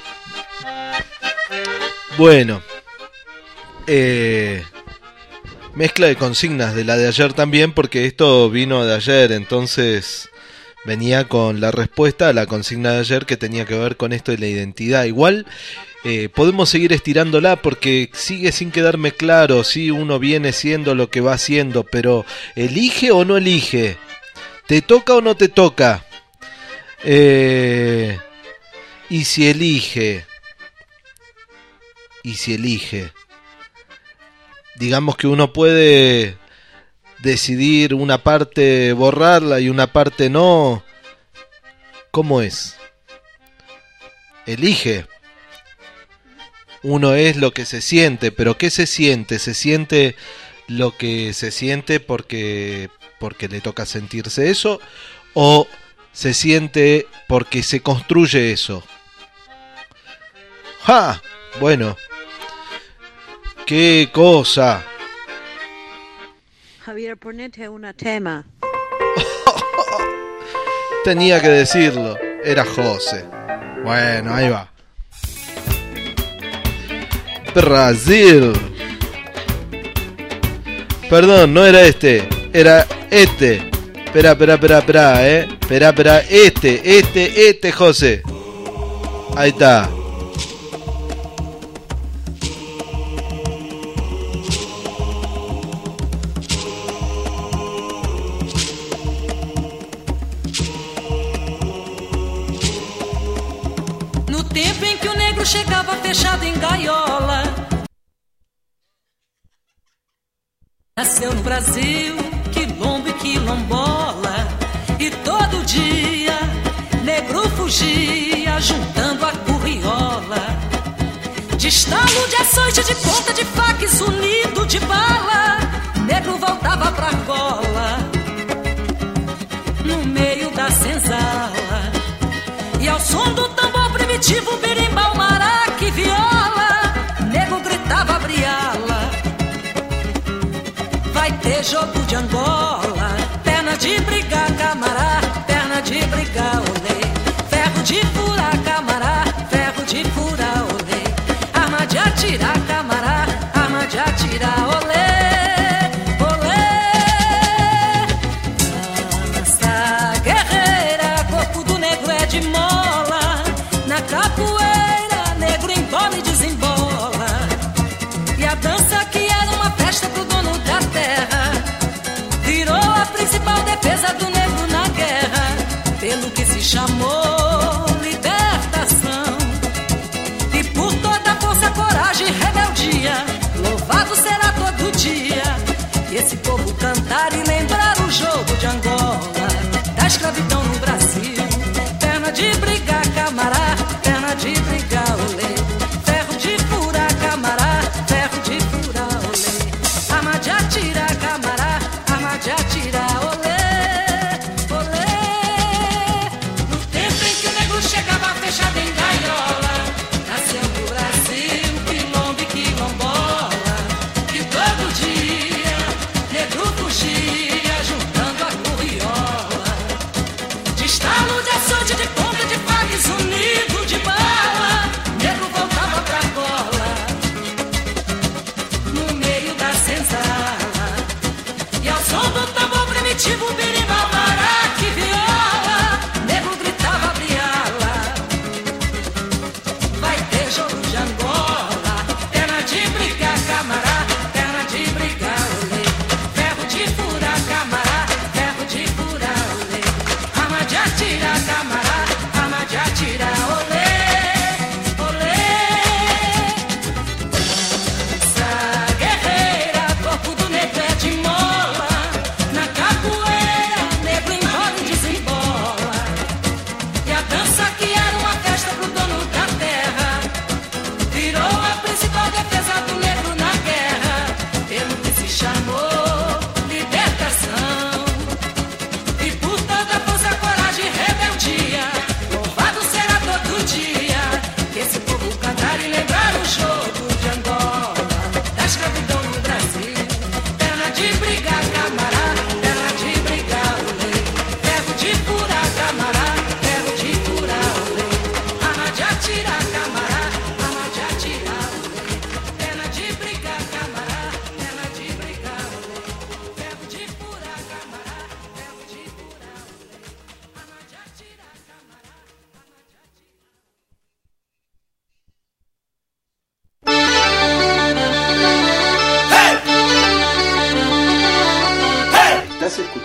Bueno, eh, mezcla de consignas de la de ayer también, porque esto vino de ayer, entonces venía con la respuesta a la consigna de ayer que tenía que ver con esto de la identidad. Igual eh, podemos seguir estirándola porque sigue sin quedarme claro si uno viene siendo lo que va siendo, pero ¿elige o no elige? ¿Te toca o no te toca? Eh, y si elige, y si elige, digamos que uno puede decidir una parte borrarla y una parte no. ¿Cómo es? Elige. Uno es lo que se siente, pero ¿qué se siente? Se siente lo que se siente porque porque le toca sentirse eso, o se siente porque se construye eso. ¡Ja! Bueno, qué cosa. Javier, ponete un tema. Tenía que decirlo, era José. Bueno, ahí va. Brasil. Perdón, no era este, era este. Espera, espera, espera, espera, eh. Espera, espera, este, este, este, José. Ahí está. No tempo em que o negro chegava fechado em gaiola, nasceu no Brasil quilombo e quilombola, e todo dia negro fugia juntando a curriola, de estalo, de açoite, de ponta, de faca e zunido de bala, negro voltava pra Angola no meio da senzala, e ao som do tambor primitivo, berimbau, maraca e viola, nego gritava briala. Vai ter jogo de Angola, perna de brigar, camará, perna de brigar, olê, ferro de furar, camará, ferro de furar, olê, arma de atirar, camará, arma de atirar, olê. Capoeira, negro embola e desembola, e a dança que era uma festa pro dono da terra virou a principal defesa do negro na guerra, pelo que se chamou libertação. E por toda a força, coragem e rebeldia, louvado será todo dia, e esse povo cantar e lembrar o jogo de Angola, da escravidão no Brasil, perna de brigar, camará, perna de brigar, olê, ferro de furar, camará, ferro de furar, olê, arma de atirar, camará, arma de atirar, olê, olê. No tempo em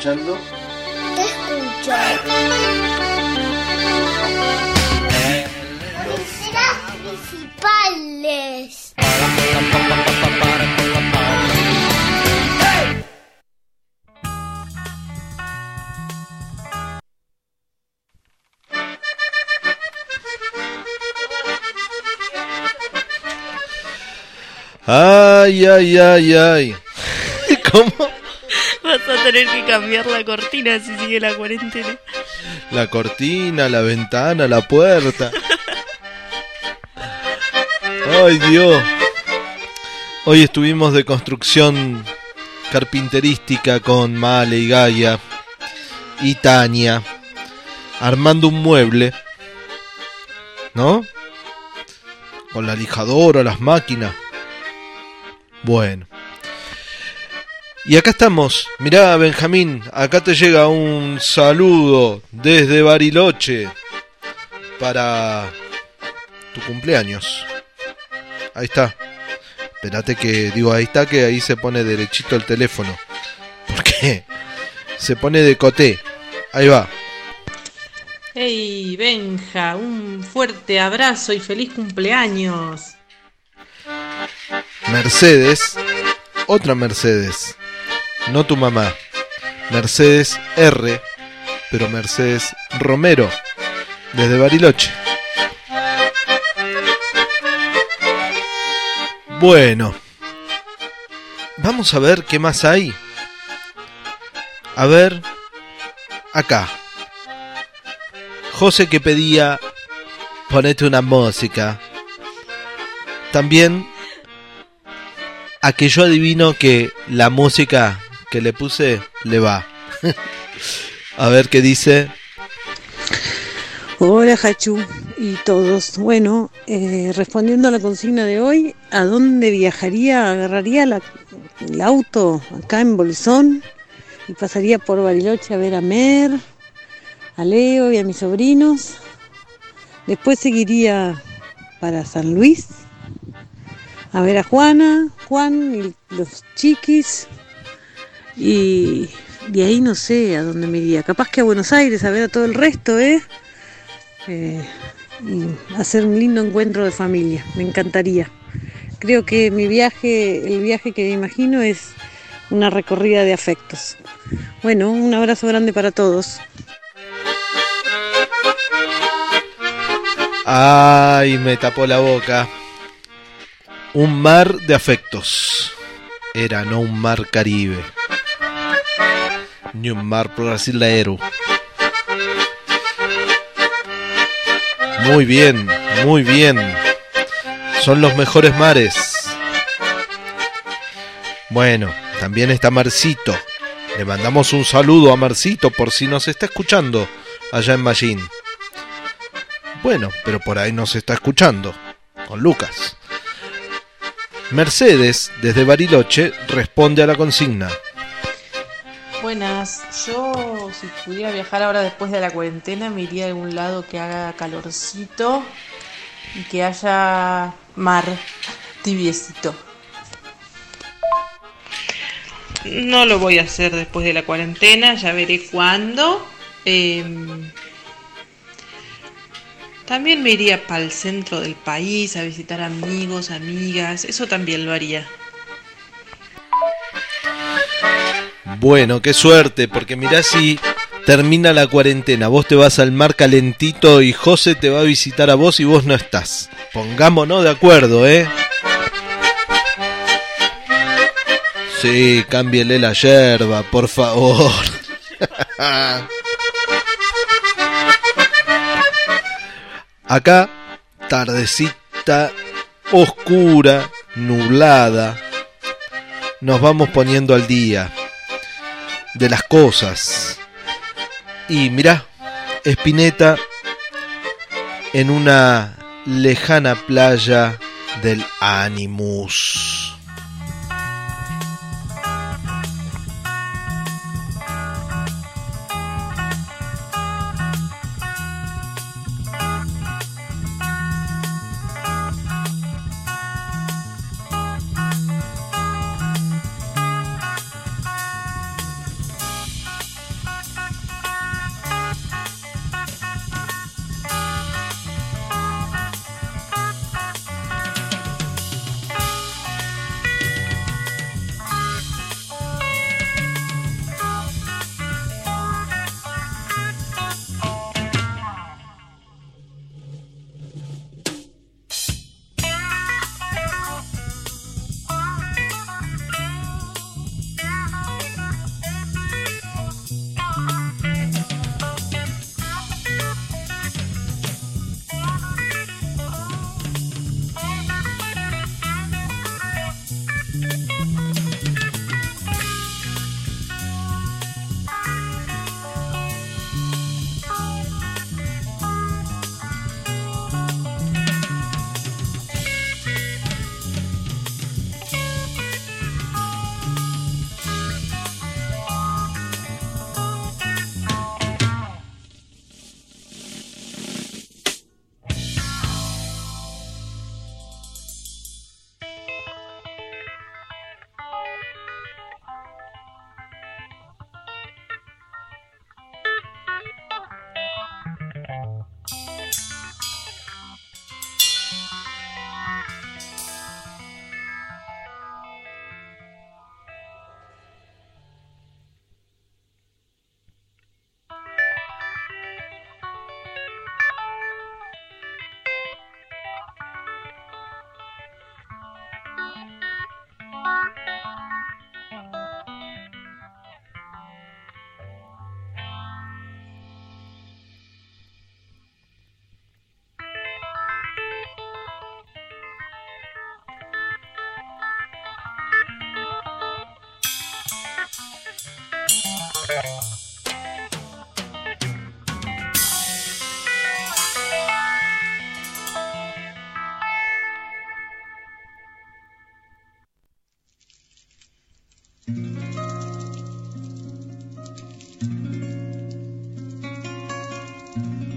escuchando? Te escucho. Cabeceras principales. Ay, ay, ay, ay. ¿Cómo? Vas a tener que cambiar la cortina si sigue la cuarentena. La cortina, la ventana, la puerta. Ay, Dios. Hoy estuvimos de construcción carpinterística con Male y Gaia y Tania, armando un mueble, ¿no? Con la lijadora, las máquinas. Bueno. Y acá estamos. Mirá, Benjamín, acá te llega un saludo desde Bariloche para tu cumpleaños. Ahí está. Espérate que, digo, ahí está, que ahí se pone derechito el teléfono. Porque se pone de coté. Ahí va. Hey, Benja, un fuerte abrazo y feliz cumpleaños. Mercedes, otra Mercedes, no tu mamá, Mercedes R, pero Mercedes Romero, desde Bariloche. Bueno, vamos a ver qué más hay. A ver, acá, José que pedía, ponete una música. También a que yo adivino que la música que le puse le va. A ver qué dice. Hola, Hachu y todos. Bueno, eh, respondiendo a la consigna de hoy, ¿a dónde viajaría? Agarraría la, el auto acá en Bolsón y pasaría por Bariloche a ver a Mer, a Leo y a mis sobrinos. Después seguiría para San Luis a ver a Juana, Juan y los chiquis. Y de ahí no sé a dónde me iría. Capaz que a Buenos Aires a ver a todo el resto, ¿eh? eh y hacer un lindo encuentro de familia. Me encantaría. Creo que mi viaje, el viaje que me imagino es una recorrida de afectos. Bueno, un abrazo grande para todos. Ay, me tapó la boca. Un mar de afectos. Era no un mar Caribe, ni un mar brasileiro. Muy bien, muy bien. Son los mejores mares. Bueno, también está Marcito. Le mandamos un saludo a Marcito por si nos está escuchando allá en Mallín. Bueno, pero por ahí nos está escuchando con Lucas. Mercedes, desde Bariloche, responde a la consigna. Buenas, yo si pudiera viajar ahora después de la cuarentena me iría a algún lado que haga calorcito y que haya mar tibiecito. No lo voy a hacer después de la cuarentena, ya veré cuándo. Eh, también me iría para el centro del país a visitar amigos, amigas, eso también lo haría. Bueno, qué suerte, porque mirá si termina la cuarentena, vos te vas al mar calentito y José te va a visitar a vos y vos no estás. Pongámonos de acuerdo, ¿eh? Sí, cámbiele la yerba, por favor. Acá, tardecita, oscura, nublada, nos vamos poniendo al día de las cosas. Y mirá, Spinetta en una lejana playa del Animus.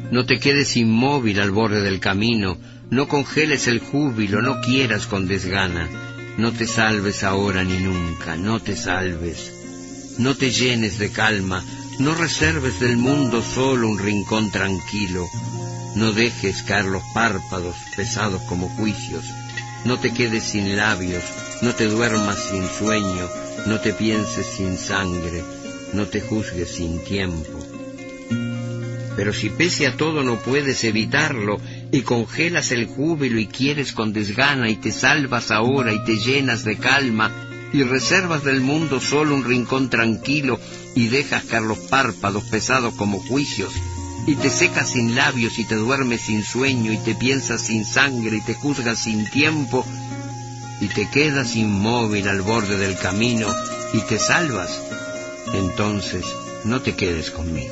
No te quedes inmóvil al borde del camino, no congeles el júbilo, no quieras con desgana. No te salves ahora ni nunca, no te salves. No te llenes de calma, no reserves del mundo solo un rincón tranquilo. No dejes caer los párpados pesados como juicios. No te quedes sin labios, no te duermas sin sueño, no te pienses sin sangre, no te juzgues sin tiempo. Pero si pese a todo no puedes evitarlo, y congelas el júbilo y quieres con desgana, y te salvas ahora y te llenas de calma, y reservas del mundo solo un rincón tranquilo, y dejas caer los párpados pesados como juicios, y te secas sin labios y te duermes sin sueño, y te piensas sin sangre y te juzgas sin tiempo, y te quedas inmóvil al borde del camino y te salvas, entonces no te quedes conmigo.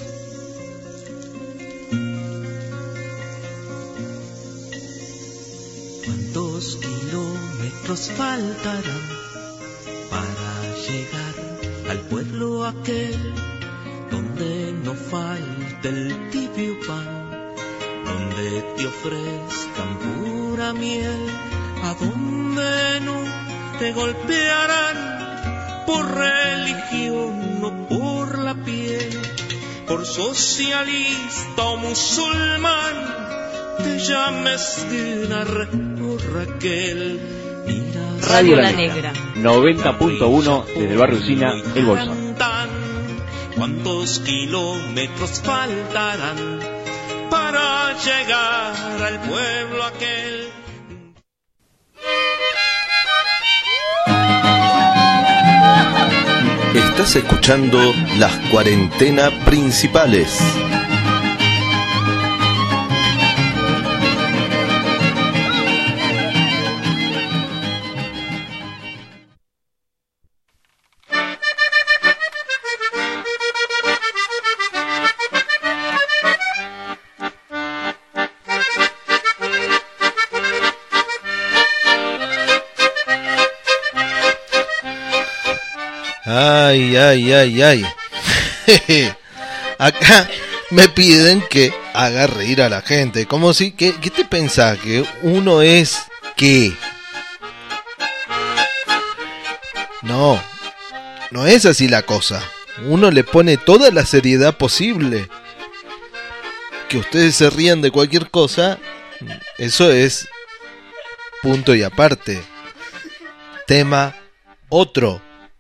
¿Cuántos kilómetros faltarán para llegar al pueblo aquel donde no falta el tibio pan, donde te ofrezcan pura miel, a donde no te golpearán por religión o por la piel, por socialista o musulmán, te llames Dinar o Raquel. Radio La Negra, noventa punto uno desde el barrio Usina, El Bolsón. ¿Cuántos kilómetros faltarán para llegar al pueblo aquel? Estás escuchando las cuarentena principales. Ay, ay, ay, ay. Acá me piden que haga reír a la gente. Como si, ¿qué, qué te pensás? ¿Que uno es qué? No, no es así la cosa. Uno le pone toda la seriedad posible. Que ustedes se rían de cualquier cosa, eso es punto y aparte. Tema otro.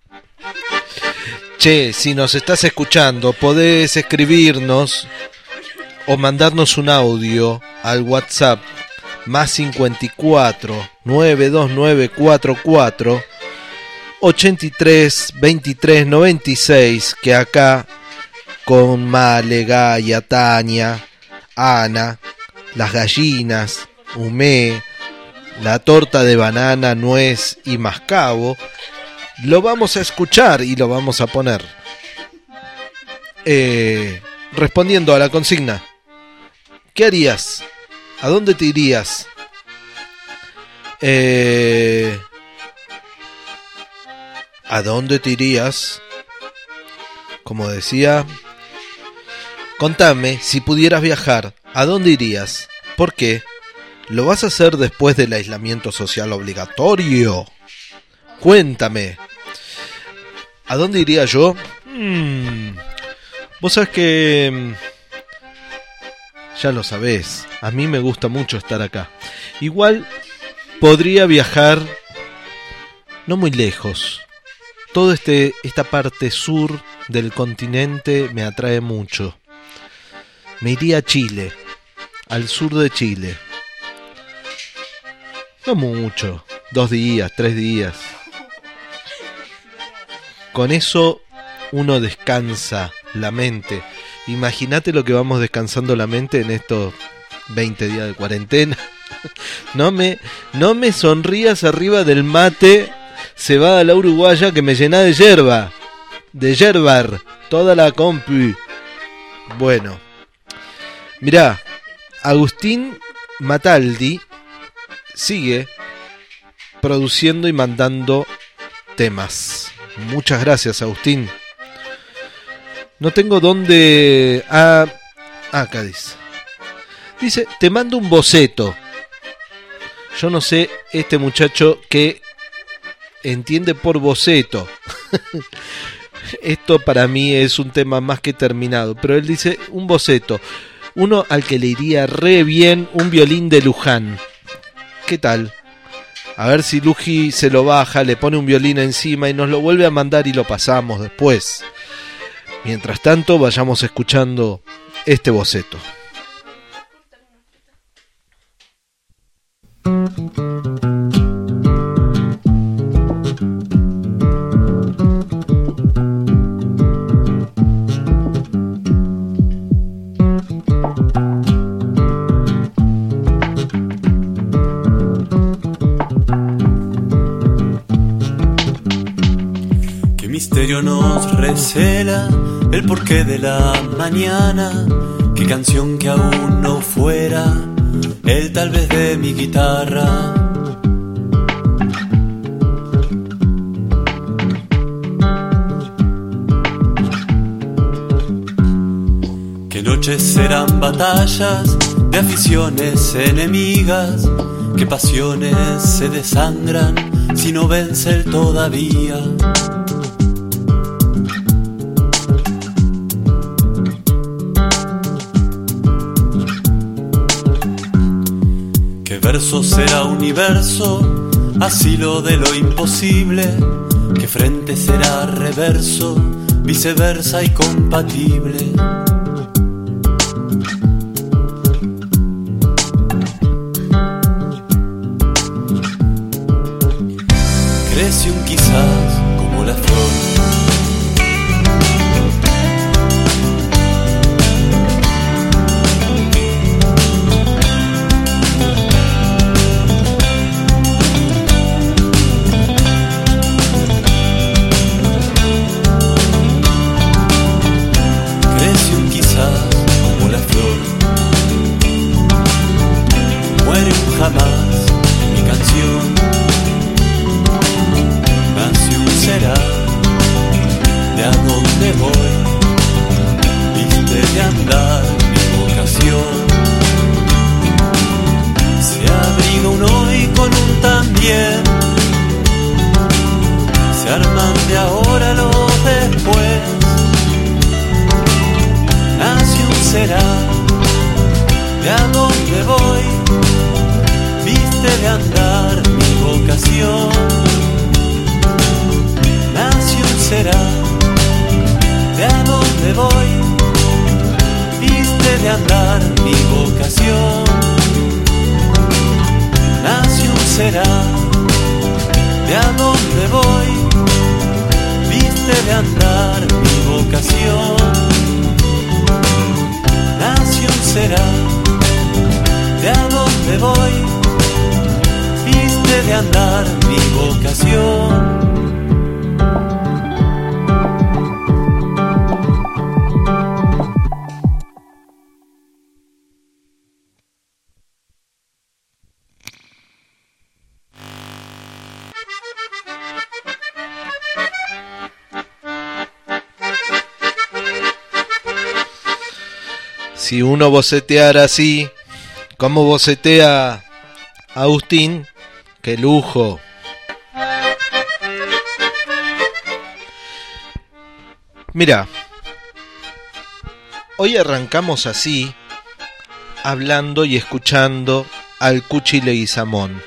Che, si nos estás escuchando, podés escribirnos o mandarnos un audio al WhatsApp más cincuenta y cuatro, nueve dos nueve cuatro cuatro, ochenta y tres, veintitrés, noventa y seis, que acá con Male, Gaia, Tania, Ana, las gallinas, Humé, la torta de banana, nuez y mascabo, lo vamos a escuchar y lo vamos a poner. Eh, respondiendo a la consigna, ¿qué harías? ¿A dónde te irías? Eh, ¿A dónde te irías? Como decía, contame, si pudieras viajar, ¿a dónde irías? ¿Por qué? ¿Lo vas a hacer después del aislamiento social obligatorio? Cuéntame. ¿A dónde iría yo? Hmm. Vos sabés que... Ya lo sabés. A mí me gusta mucho estar acá. Igual podría viajar no muy lejos. Toda este, esta parte sur del continente me atrae mucho. Me iría a Chile. Al sur de Chile. No mucho. Dos días, tres días. Con eso uno descansa la mente. Imagínate lo que vamos descansando la mente en estos veinte días de cuarentena. No me, no me sonrías arriba del mate cebada la uruguaya que me llena de yerba. De yerbar. Toda la compu. Bueno. Mirá. Agustín Mataldi sigue produciendo y mandando temas. Muchas gracias, Agustín. No tengo dónde... Ah, acá dice. Dice, te mando un boceto. Yo no sé este muchacho que entiende por boceto. Esto para mí es un tema más que terminado. Pero él dice, un boceto. Uno al que le iría re bien un violín de Luján. ¿Qué tal? A ver si Luji se lo baja, le pone un violín encima y nos lo vuelve a mandar y lo pasamos después. Mientras tanto, vayamos escuchando este boceto. ¿Qué misterio nos recela el porqué de la mañana? ¿Qué canción que aún no fuera el tal vez de mi guitarra? ¿Qué noches serán batallas de aficiones enemigas? ¿Qué pasiones se desangran si no vence el todavía? ¿Qué verso será universo, asilo de lo imposible? ¿Qué frente será reverso, viceversa y compatible? Crece un quizás como la flor. Jamás mi canción nace un será de a dónde voy, viste de andar mi vocación. Se abriga un hoy con un también, se arman de ahora los después. Nace un será de a dónde voy, viste de andar mi vocación. Nace un será de a dónde voy, viste de andar mi vocación. Nace un será de a dónde voy, viste de andar mi vocación. Nace un será de a dónde voy, viste de andar mi vocación. Si uno boceteara así, como bocetea Agustín, qué lujo. Mira, hoy arrancamos así, hablando y escuchando al Cuchi Leguizamón.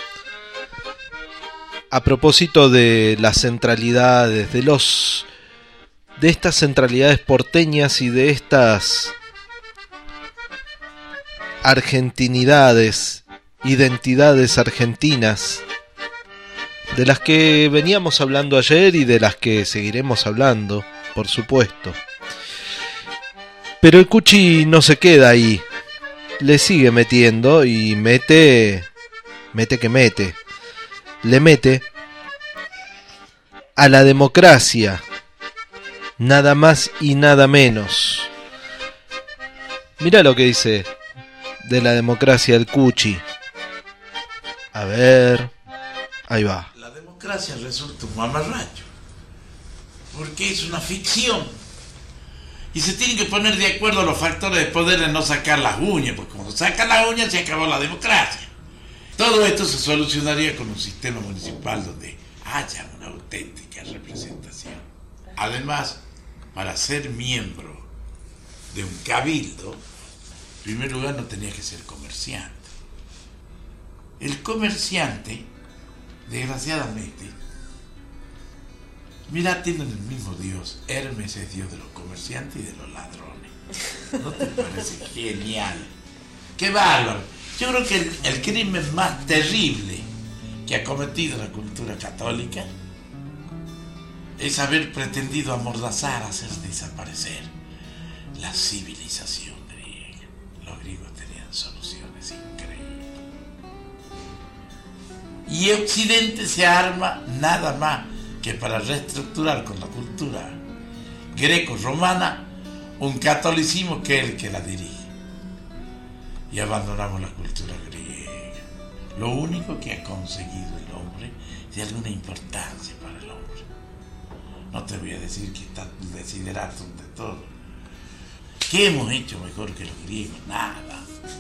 A propósito de las centralidades, de los, de estas centralidades porteñas y de estas argentinidades, identidades argentinas, de las que veníamos hablando ayer y de las que seguiremos hablando, por supuesto. Pero el Cuchi no se queda ahí, le sigue metiendo y mete, mete que mete, le mete a la democracia, nada más y nada menos. Mira lo que dice de la democracia el Cuchi. A ver, ahí va. La democracia resulta un mamarracho, porque es una ficción. Y se tienen que poner de acuerdo los factores de poder en no sacar las uñas, porque cuando sacan las uñas se acabó la democracia. Todo esto se solucionaría con un sistema municipal donde haya una auténtica representación. Además, para ser miembro de un cabildo, en primer lugar no tenía que ser comerciante. El comerciante, desgraciadamente, mira, tienen el mismo Dios. Hermes es Dios de los comerciantes y de los ladrones. ¿No te parece genial? ¡Qué bárbaro! Yo creo que el, el crimen más terrible que ha cometido la cultura católica es haber pretendido amordazar, hacer desaparecer la civilización griega. Los griegos tenían soluciones increíbles. Y Occidente se arma nada más que para reestructurar con la cultura greco-romana un catolicismo que es el que la dirige. Y abandonamos la cultura griega. Lo único que ha conseguido el hombre es de alguna importancia para el hombre. No te voy a decir que está el desideratum de todo. ¿Qué hemos hecho mejor que los griegos? Nada.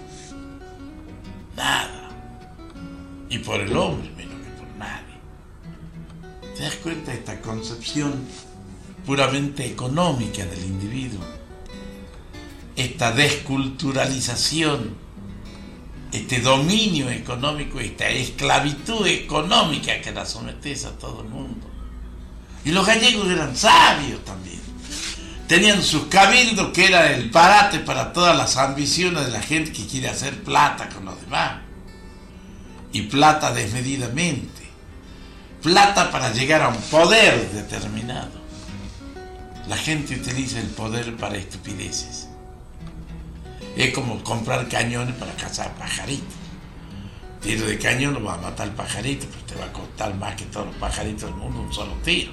Nada. Y por el hombre menos que por nadie. ¿Te das cuenta de esta concepción puramente económica del individuo? Esta desculturalización, este dominio económico, esta esclavitud económica que la sometes a todo el mundo. Y los gallegos eran sabios también. Tenían sus cabildos, que era el parate para todas las ambiciones de la gente que quiere hacer plata con los demás. Y plata desmedidamente. Plata para llegar a un poder determinado. La gente utiliza el poder para estupideces. Es como comprar cañones para cazar pajaritos. Tiro de cañón lo va a matar el pajarito, pero te va a costar más que todos los pajaritos del mundo un solo tiro.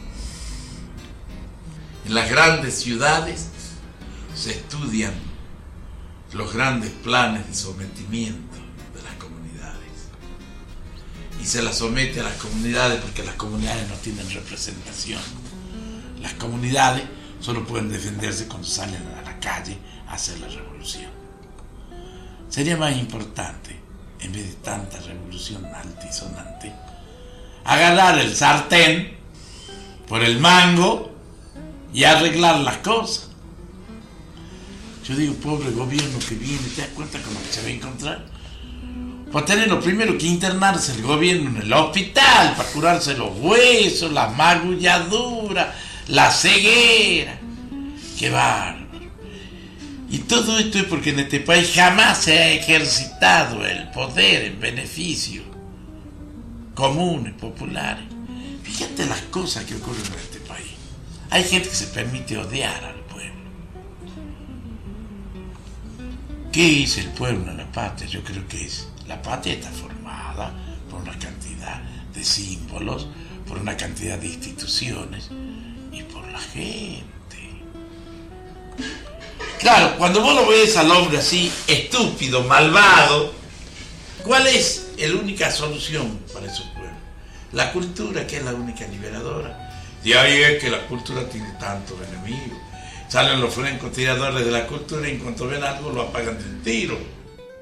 En las grandes ciudades se estudian los grandes planes de sometimiento de las comunidades. Y se las somete a las comunidades porque las comunidades no tienen representación. Las comunidades solo pueden defenderse cuando salen a la calle a hacer la revolución. Sería más importante, en vez de tanta revolución altisonante, agarrar el sartén por el mango y arreglar las cosas. Yo digo, pobre gobierno que viene, ¿te das cuenta con lo que se va a encontrar? Va a tener lo primero que internarse el gobierno en el hospital para curarse los huesos, la magulladura, la ceguera. ¡Qué bárbaro! Y todo esto es porque en este país jamás se ha ejercitado el poder en beneficio comunes, populares. Fíjate las cosas que ocurren en este país. Hay gente que se permite odiar al pueblo. ¿Qué es el pueblo en la patria? Yo creo que es, la patria está formada por una cantidad de símbolos, por una cantidad de instituciones y por la gente. Claro, cuando vos lo ves al hombre así, estúpido, malvado, ¿cuál es la única solución para esos pueblos? La cultura, que es la única liberadora. Y ahí es que la cultura tiene tantos enemigos. Salen los francotiradores de la cultura y en cuanto ven algo lo apagan de un tiro.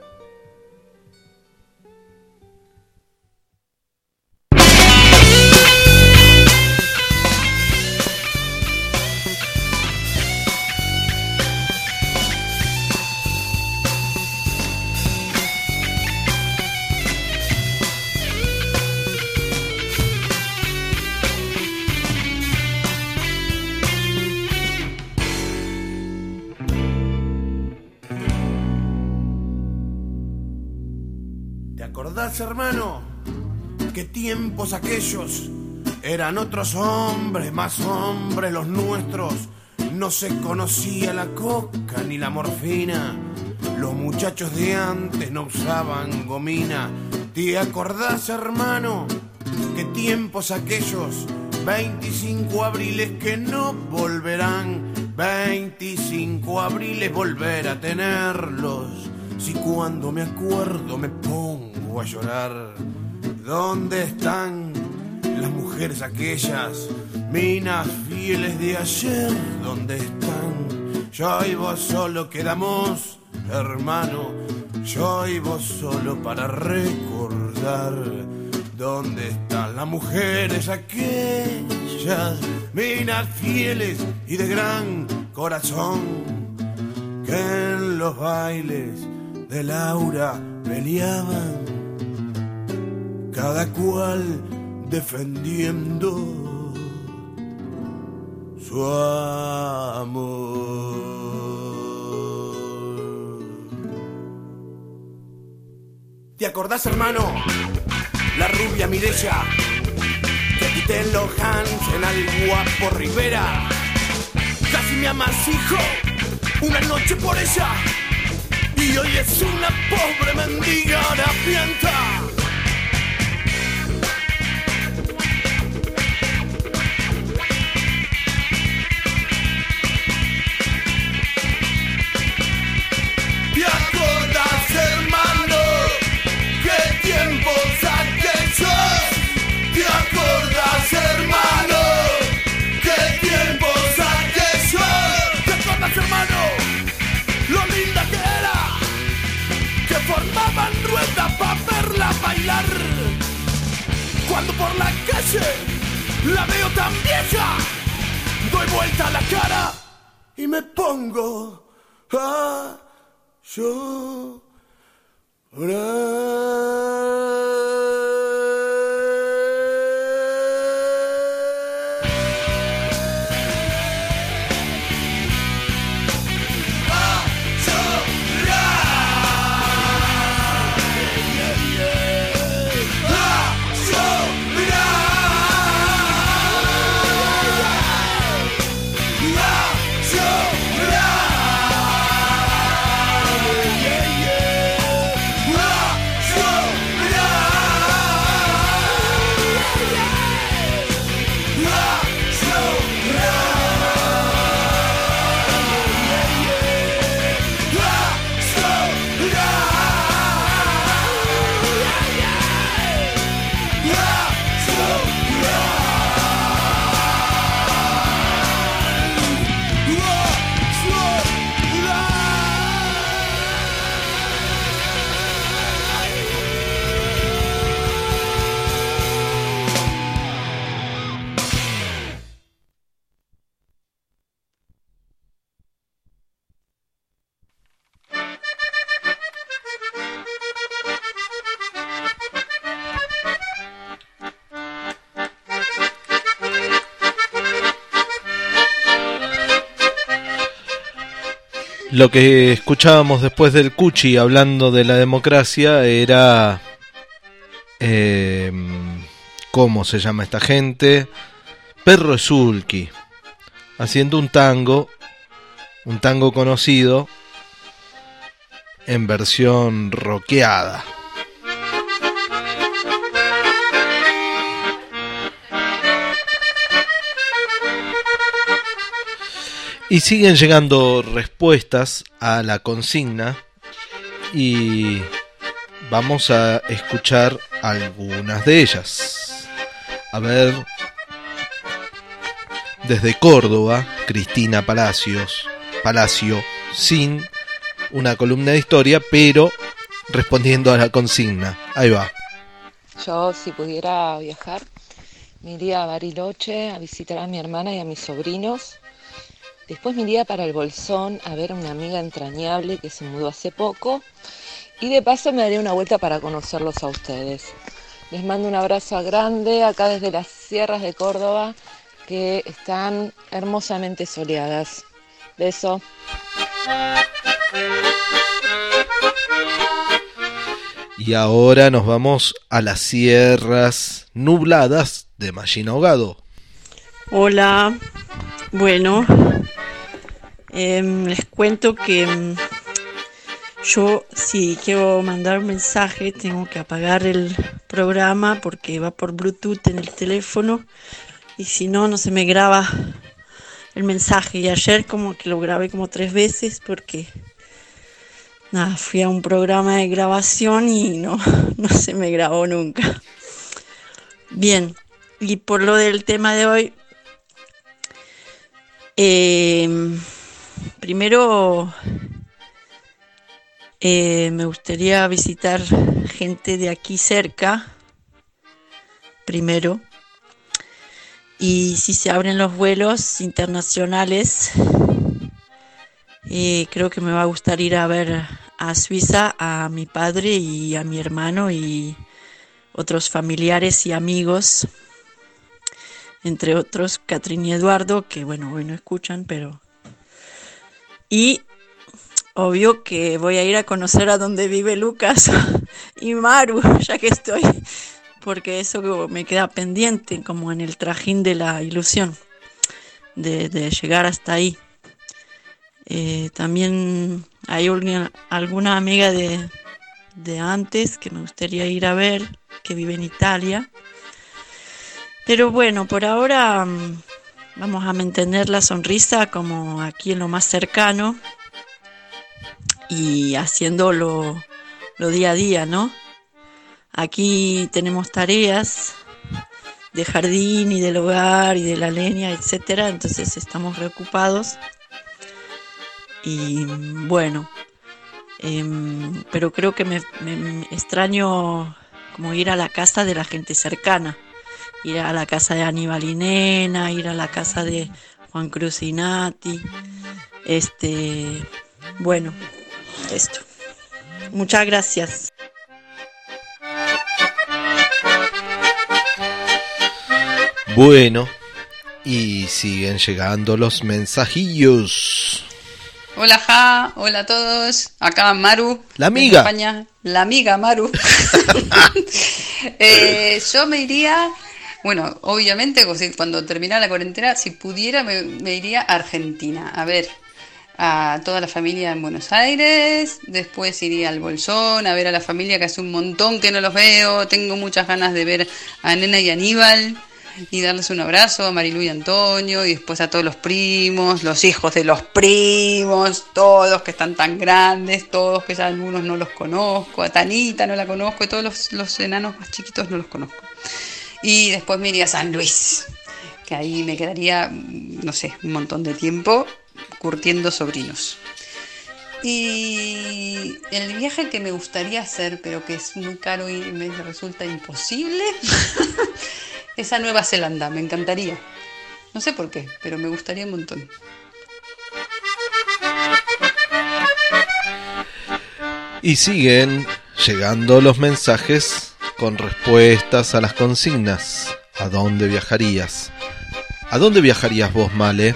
Hermano, qué tiempos aquellos, eran otros hombres, más hombres los nuestros, no se conocía la coca ni la morfina, los muchachos de antes no usaban gomina. ¿Te acordás, hermano, qué tiempos aquellos, veinticinco abriles que no volverán, veinticinco abriles volver a tenerlos? Si cuando me acuerdo me pongo a llorar, ¿dónde están las mujeres aquellas, minas fieles de ayer? ¿Dónde están Yo y vos solo quedamos, hermano. Yo y vos solo para recordar dónde están las mujeres aquellas, minas fieles y de gran corazón, que en los bailes de Laura peleaban, cada cual defendiendo su amor. ¿Te acordás, hermano? La rubia Mireya, que quité en los Hansen al guapo Rivera. Casi me amas, hijo, una noche por ella, y hoy es una pobre mendiga harapienta. ¿Te acordás, hermano? ¿Qué tiempos aquellos? ¿Te acordás, hermano? ¿Qué tiempos aquellos? ¿Te acordás, hermano? Lo linda que era, que formaban rueda para verla bailar. Cuando por la calle la veo tan vieja, doy vuelta a la cara y me pongo a Lo que escuchábamos después del Cuchi hablando de la democracia era... Eh, ¿Cómo se llama esta gente? Perro Zulki, haciendo un tango, un tango conocido en versión rockeada. Y siguen llegando respuestas a la consigna y vamos a escuchar algunas de ellas. A ver, desde Córdoba, Cristina Palacios, Palacio, sin una columna de historia, pero respondiendo a la consigna. Ahí va. Yo, si pudiera viajar, me iría a Bariloche a visitar a mi hermana y a mis sobrinos. Después me iría para el Bolsón a ver a una amiga entrañable que se mudó hace poco. Y de paso me daría una vuelta para conocerlos a ustedes. Les mando un abrazo grande acá desde las sierras de Córdoba, que están hermosamente soleadas. Beso. Y ahora nos vamos a las sierras nubladas de Mallín Ahogado. Hola, bueno, eh, les cuento que eh, yo si quiero mandar un mensaje tengo que apagar el programa porque va por Bluetooth en el teléfono y si no, no se me graba el mensaje. Y ayer como que lo grabé como tres veces porque nada, fui a un programa de grabación y no, no se me grabó nunca. Bien, y por lo del tema de hoy, eh, primero eh, me gustaría visitar gente de aquí cerca, primero. Y si se abren los vuelos internacionales, eh, creo que me va a gustar ir a ver a Suiza a mi padre y a mi hermano y otros familiares y amigos, entre otros Catrín y Eduardo, que bueno, hoy no escuchan, pero... Y obvio que voy a ir a conocer a donde vive Lucas y Maru, ya que estoy... porque eso me queda pendiente, como en el trajín de la ilusión, de, de llegar hasta ahí. Eh, también hay alguna, alguna amiga de, de antes que me gustaría ir a ver, que vive en Italia. Pero bueno, por ahora um, vamos a mantener la sonrisa como aquí en lo más cercano y haciendo lo, lo día a día, ¿no? Aquí tenemos tareas de jardín y del hogar y de la leña, etcétera, entonces estamos reocupados. Y bueno, eh, pero creo que me, me, me extraño como ir a la casa de la gente cercana, ir a la casa de Aníbal y Nena, ir a la casa de Juan Cruz y Nati, este, bueno, esto. Muchas gracias. Bueno, y siguen llegando los mensajillos. Hola Ja, hola a todos, acá Maru. La amiga. España, la amiga Maru. eh, yo me iría, bueno, obviamente cuando terminara la cuarentena, si pudiera me, me iría a Argentina, a ver a toda la familia en Buenos Aires, después iría al Bolsón, a ver a la familia que hace un montón que no los veo, tengo muchas ganas de ver a Nena y Aníbal. Y darles un abrazo a Marilu y Antonio y después a todos los primos, los hijos de los primos, todos que están tan grandes, todos que ya algunos no los conozco, a Tanita no la conozco y todos los, los enanos más chiquitos no los conozco. Y después me iría a San Luis, que ahí me quedaría, no sé, un montón de tiempo curtiendo sobrinos. Y el viaje que me gustaría hacer, pero que es muy caro y me resulta imposible... es a Nueva Zelanda, me encantaría. No sé por qué, pero me gustaría un montón. Y siguen llegando los mensajes con respuestas a las consignas. ¿A dónde viajarías? ¿A dónde viajarías vos, Male?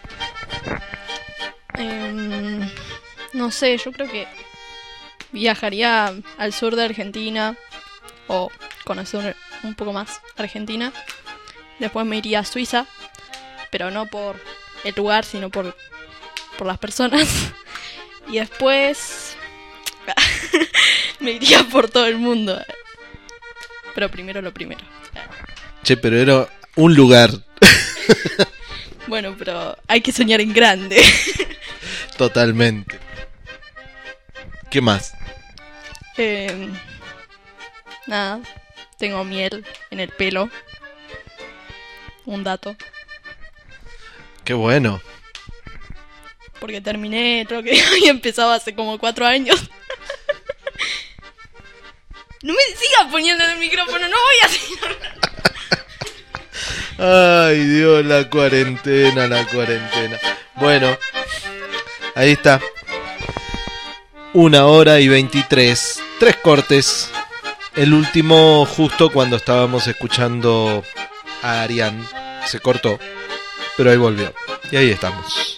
Eh, no sé, yo creo que viajaría al sur de Argentina o conocer un poco más Argentina. Después me iría a Suiza, pero no por el lugar, sino por, por las personas. Y después me iría por todo el mundo. Pero primero lo primero. Che, pero era un lugar. Bueno, pero hay que soñar en grande. Totalmente. ¿Qué más? Eh, nada. Tengo miel en el pelo. Un dato. Qué bueno. Porque terminé lo que había empezado hace como cuatro años. No me sigas poniendo en el micrófono, no voy a seguir. Ay, Dios, la cuarentena, la cuarentena. Bueno, ahí está. Una hora y veintitrés. Tres cortes. El último justo cuando estábamos escuchando a Arián. Se cortó, pero ahí volvió. Y ahí estamos.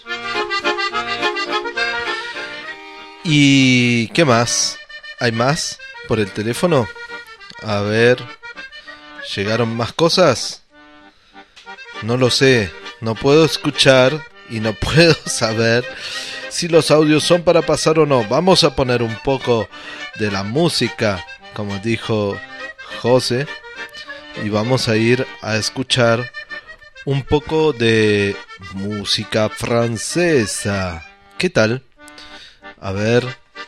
¿Y qué más? ¿Hay más por el teléfono? A ver. ¿Llegaron más cosas? No lo sé. No puedo escuchar y no puedo saber si los audios son para pasar o no. Vamos a poner un poco de la música, como dijo José, y vamos a ir a escuchar un poco de música francesa. ¿Qué tal? A ver,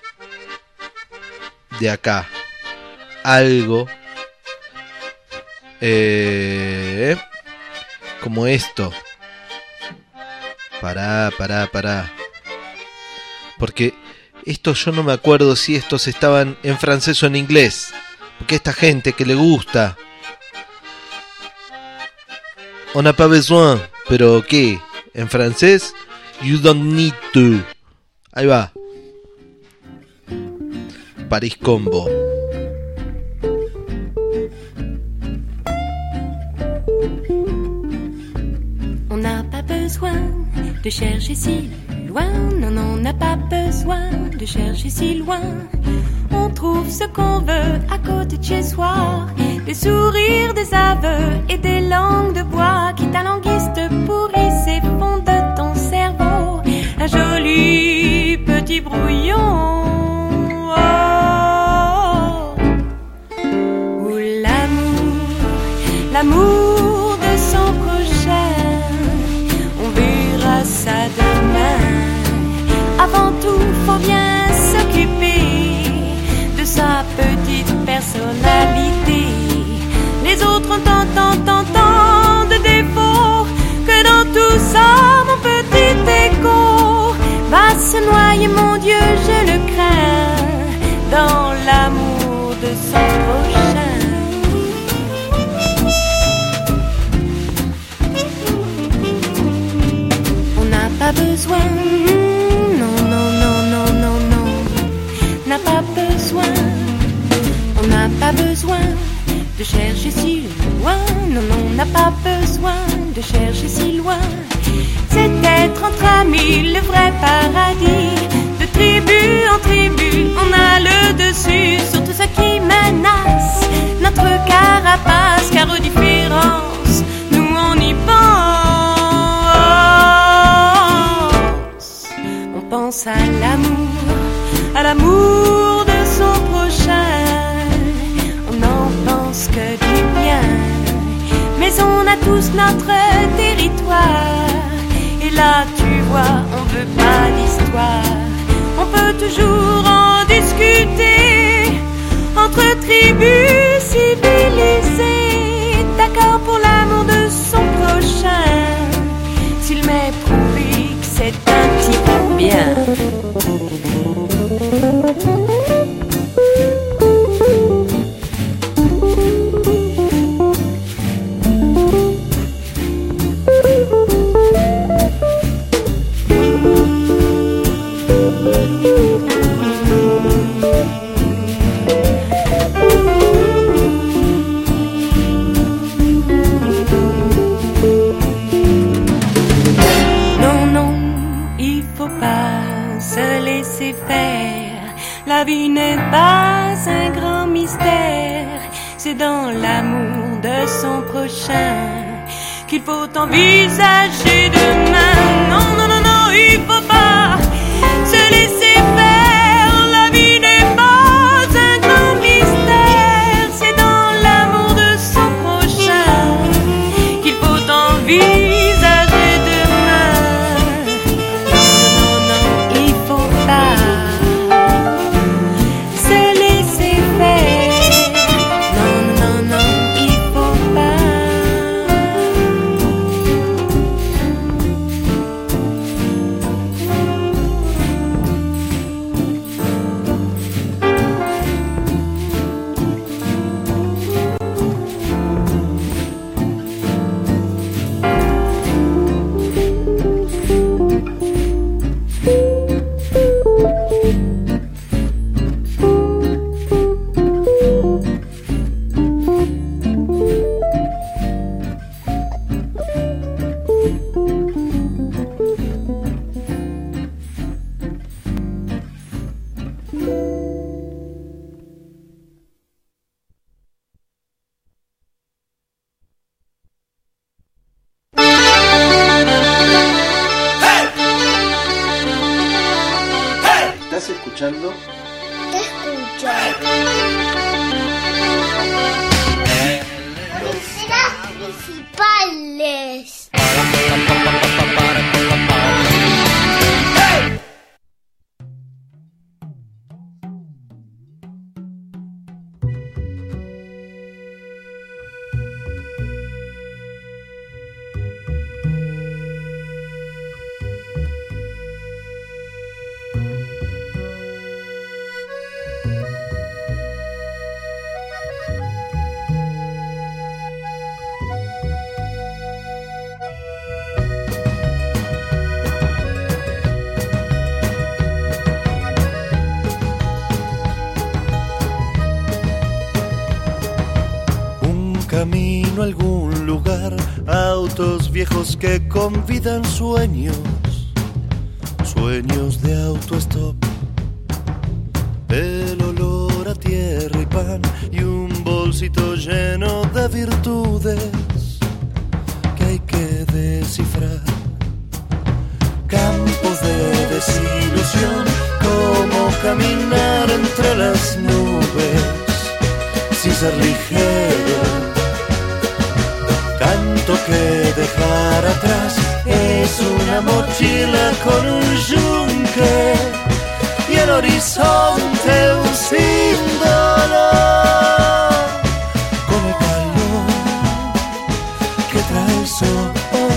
de acá, algo eh, como esto. Pará, pará, pará. porque estos yo no me acuerdo si estos estaban en francés o en inglés, porque esta gente que le gusta on n'a pas besoin, pero ¿qué? En francés, you don't need to. Ahí va. Paris Combo. On n'a pas besoin de chercher si loin, non, non, on n'a pas besoin de chercher si loin. On trouve ce qu'on veut à côté de chez soi, des sourires, des aveux et des langues de bois qui t'alanguissent, te pourrissent et font de ton cerveau un joli petit brouillon. Oh, où l'amour, l'amour de son prochain, on verra ça demain. Avant tout, faut bien s'occuper de sa petite personnalité. Les autres ont tant, tant, tant, tant de défauts que dans tout ça, mon petit écho va se noyer, mon Dieu, je le crains, dans l'amour de son prochain. On n'a pas besoin, non, non, non, non, non, non, n'a pas besoin, on n'a pas besoin de chercher si loin, non, non, on n'a pas besoin de chercher si loin. C'est être entre amis le vrai paradis. De tribu en tribu, on a le dessus sur tout ce qui menace notre carapace, car aux différences, nous on y pense. On pense à l'amour, à l'amour de son prochain. On n'en pense que du bien, mais on a tous notre territoire. Et là tu vois, on veut pas d'histoire. On peut toujours en discuter entre tribus civilisées, d'accord pour l'amour de son prochain, s'il m'est prouvé que c'est un petit peu bien. La vie n'est pas un grand mystère, c'est dans l'amour de son prochain qu'il faut envisager demain. Non, non, non, non, il faut pas se laisser faire. La vie n'est pas un grand mystère, c'est dans l'amour de son prochain qu'il faut envisager demain. Non, non, non, il faut pas escuchando. Te escucho. Escenas principales. camino a algún lugar, autos viejos que convidan sueños, sueños de autostop. El olor a tierra y pan y un bolsito lleno de virtudes que hay que descifrar. Campos de desilusión, como caminar entre las nubes sin ser ligero. Tanto que dejar atrás es una mochila con un yunque y el horizonte un sin dolor, con el calor que trae el sol.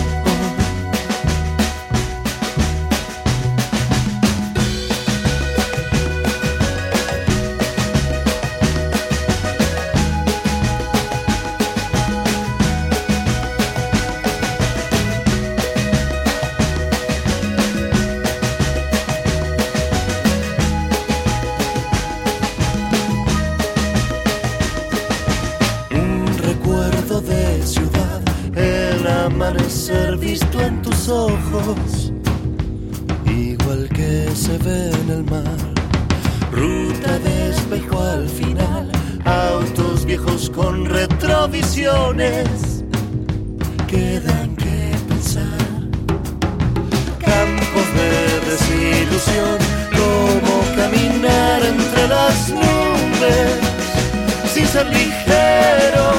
Ser visto en tus ojos, igual que se ve en el mar. Ruta de espejo al final, autos viejos con retrovisiones que dan que pensar. Campos de desilusión, como caminar entre las nubes sin ser ligero.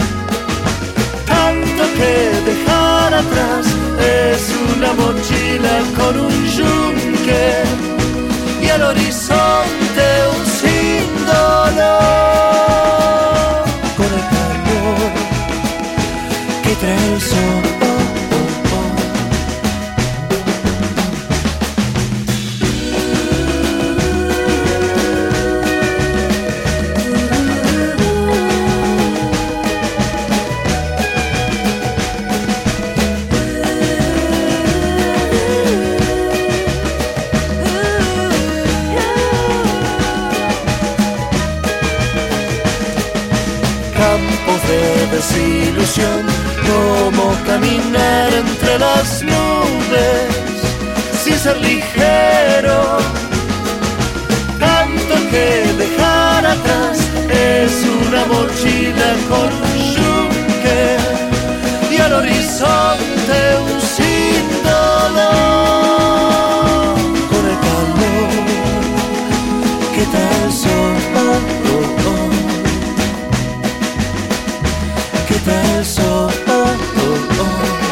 Tanto que dejar atrás es una mochila con un yunque y el horizonte un sin dolor, con el calor que trae el sol. Desilusión, como caminar entre las nubes sin ser ligero. Tanto que dejar atrás es una mochila con un yunque y al horizonte un sin dolor, con el calor que trae el sol. El sol, oh, oh, oh.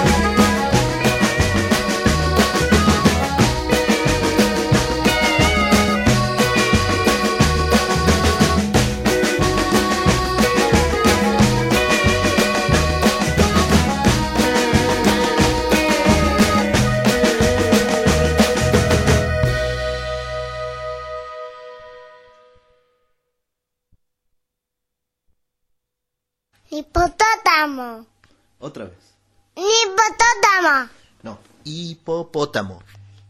Hipopótamo. Otra vez. Hipopótamo. No, hipopótamo.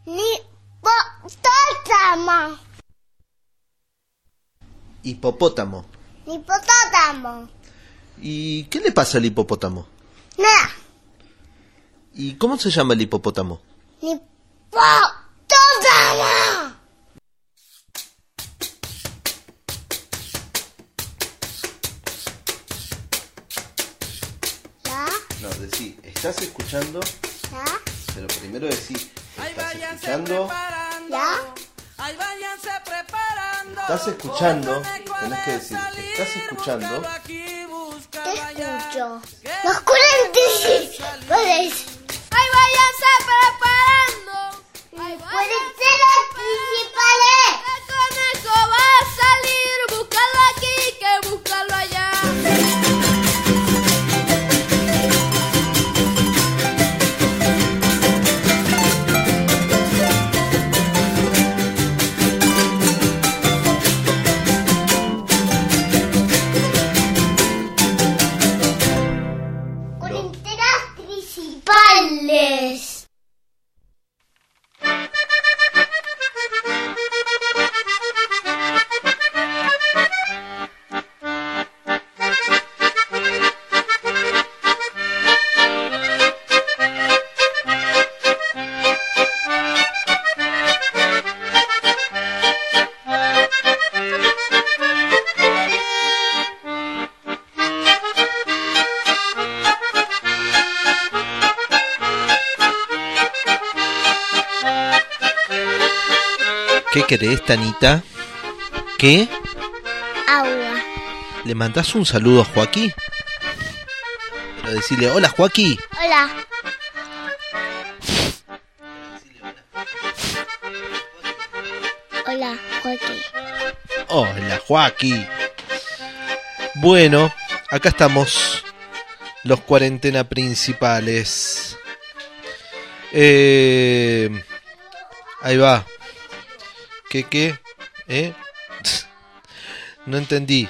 Hipopótamo. Hipopótamo. Hipopótamo. ¿Y qué le pasa al hipopótamo? Nada. ¿Y cómo se llama el hipopótamo? Hipopótamo. No, decí, ¿estás escuchando? ¿Ya? Pero primero decí, ¿estás escuchando? ¿Ya? ¿Estás escuchando? Tenés que decir, ¿estás escuchando? Te escucho. Los cuarenta y seis. ¡Ay, váyanse preparando! ¡Ay, cuarentenas principales! El conejo va a salir, búscalo aquí, que búscalo allá. ¿Qué querés, Tanita? ¿Qué? Agua. ¿Le mandás un saludo a Joaquín? Pero decirle, hola Joaquín. Hola. Hola, Joaquín. Hola Joaquín. Bueno, acá estamos. Los cuarentena principales. Eh, ahí va. ¿Qué qué? ¿Eh? No entendí.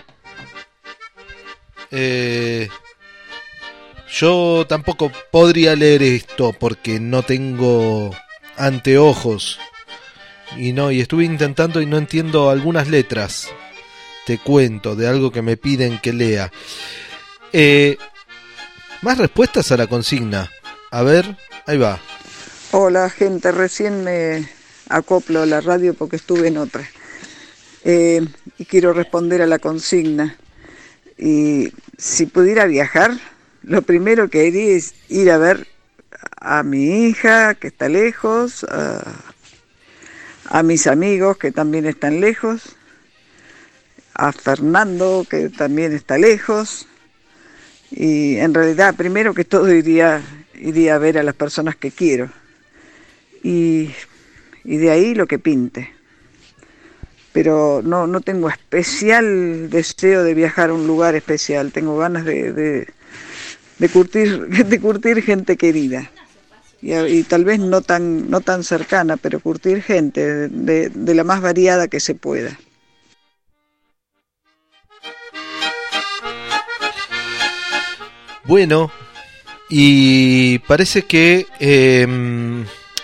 Eh, yo tampoco podría leer esto porque no tengo anteojos. Y no, y estuve intentando y no entiendo algunas letras. Te cuento de algo que me piden que lea. Eh, más respuestas a la consigna. A ver, ahí va. Hola gente, recién me acoplo a la radio porque estuve en otra. Eh, y quiero responder a la consigna. Y si pudiera viajar, lo primero que haría es ir a ver a mi hija que está lejos, a, a mis amigos que también están lejos, a Fernando que también está lejos. Y en realidad, primero que todo, iría, iría a ver a las personas que quiero. Y, y de ahí lo que pinte. Pero no, no tengo especial deseo de viajar a un lugar especial. Tengo ganas de, de, de, curtir, de curtir gente querida. Y, y tal vez no tan, no tan cercana, pero curtir gente de, de, de la más variada que se pueda. Bueno, y parece que eh,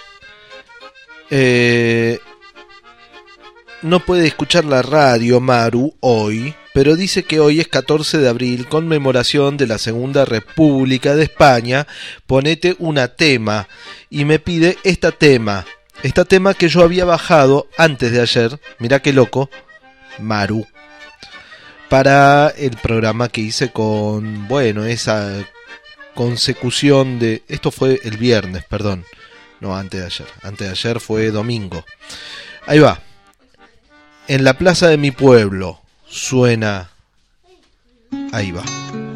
eh, no puede escuchar la radio Maru hoy, pero dice que hoy es catorce de abril, conmemoración de la Segunda República de España. Ponete una tema y me pide esta tema, esta tema que yo había bajado antes de ayer, mirá qué loco, Maru, para el programa que hice con, bueno, esa consecución de... Esto fue el viernes, perdón. No, antes de ayer. Antes de ayer fue domingo. Ahí va. En la plaza de mi pueblo suena... Ahí va.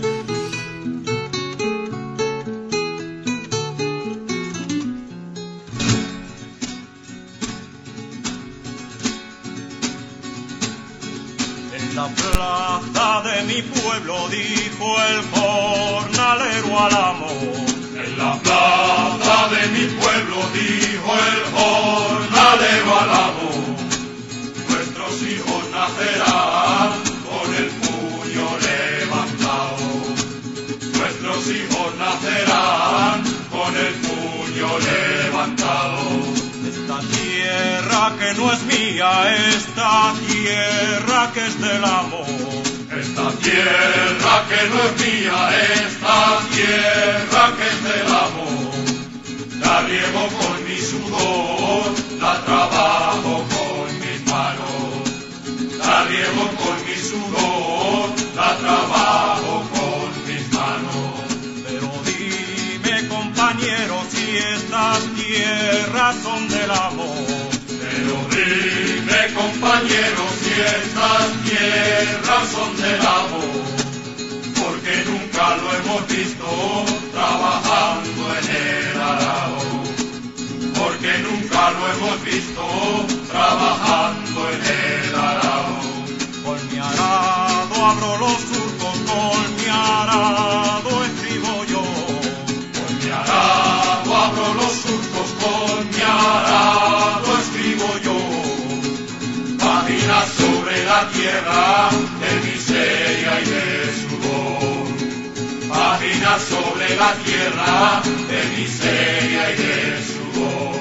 La plaza de mi pueblo, dijo el jornalero al amo. En la plaza de mi pueblo, dijo el jornalero al amo. Nuestros hijos nacerán con el puño levantado. Nuestros hijos nacerán con el puño levantado. Esta tierra que no es mía, esta tierra que es del amo. Esta tierra que no es mía, esta tierra que es del amo. La riego con mi sudor, la trabajo con mis manos. La riego con mi sudor, la trabajo con mis manos. Pero dime, compañero, si estas tierras son del amor. Pero dime, compañero, si estas tierras son del amor. Porque nunca lo hemos visto trabajando en el arado. Porque nunca lo hemos visto trabajando en el arado. Con mi arado abro los surcos, con mi arado escribo yo. Con mi arado abro los surcos, con mi arado escribo yo. Páginas sobre la tierra de miseria y de sudor. Páginas sobre la tierra de miseria y de sudor.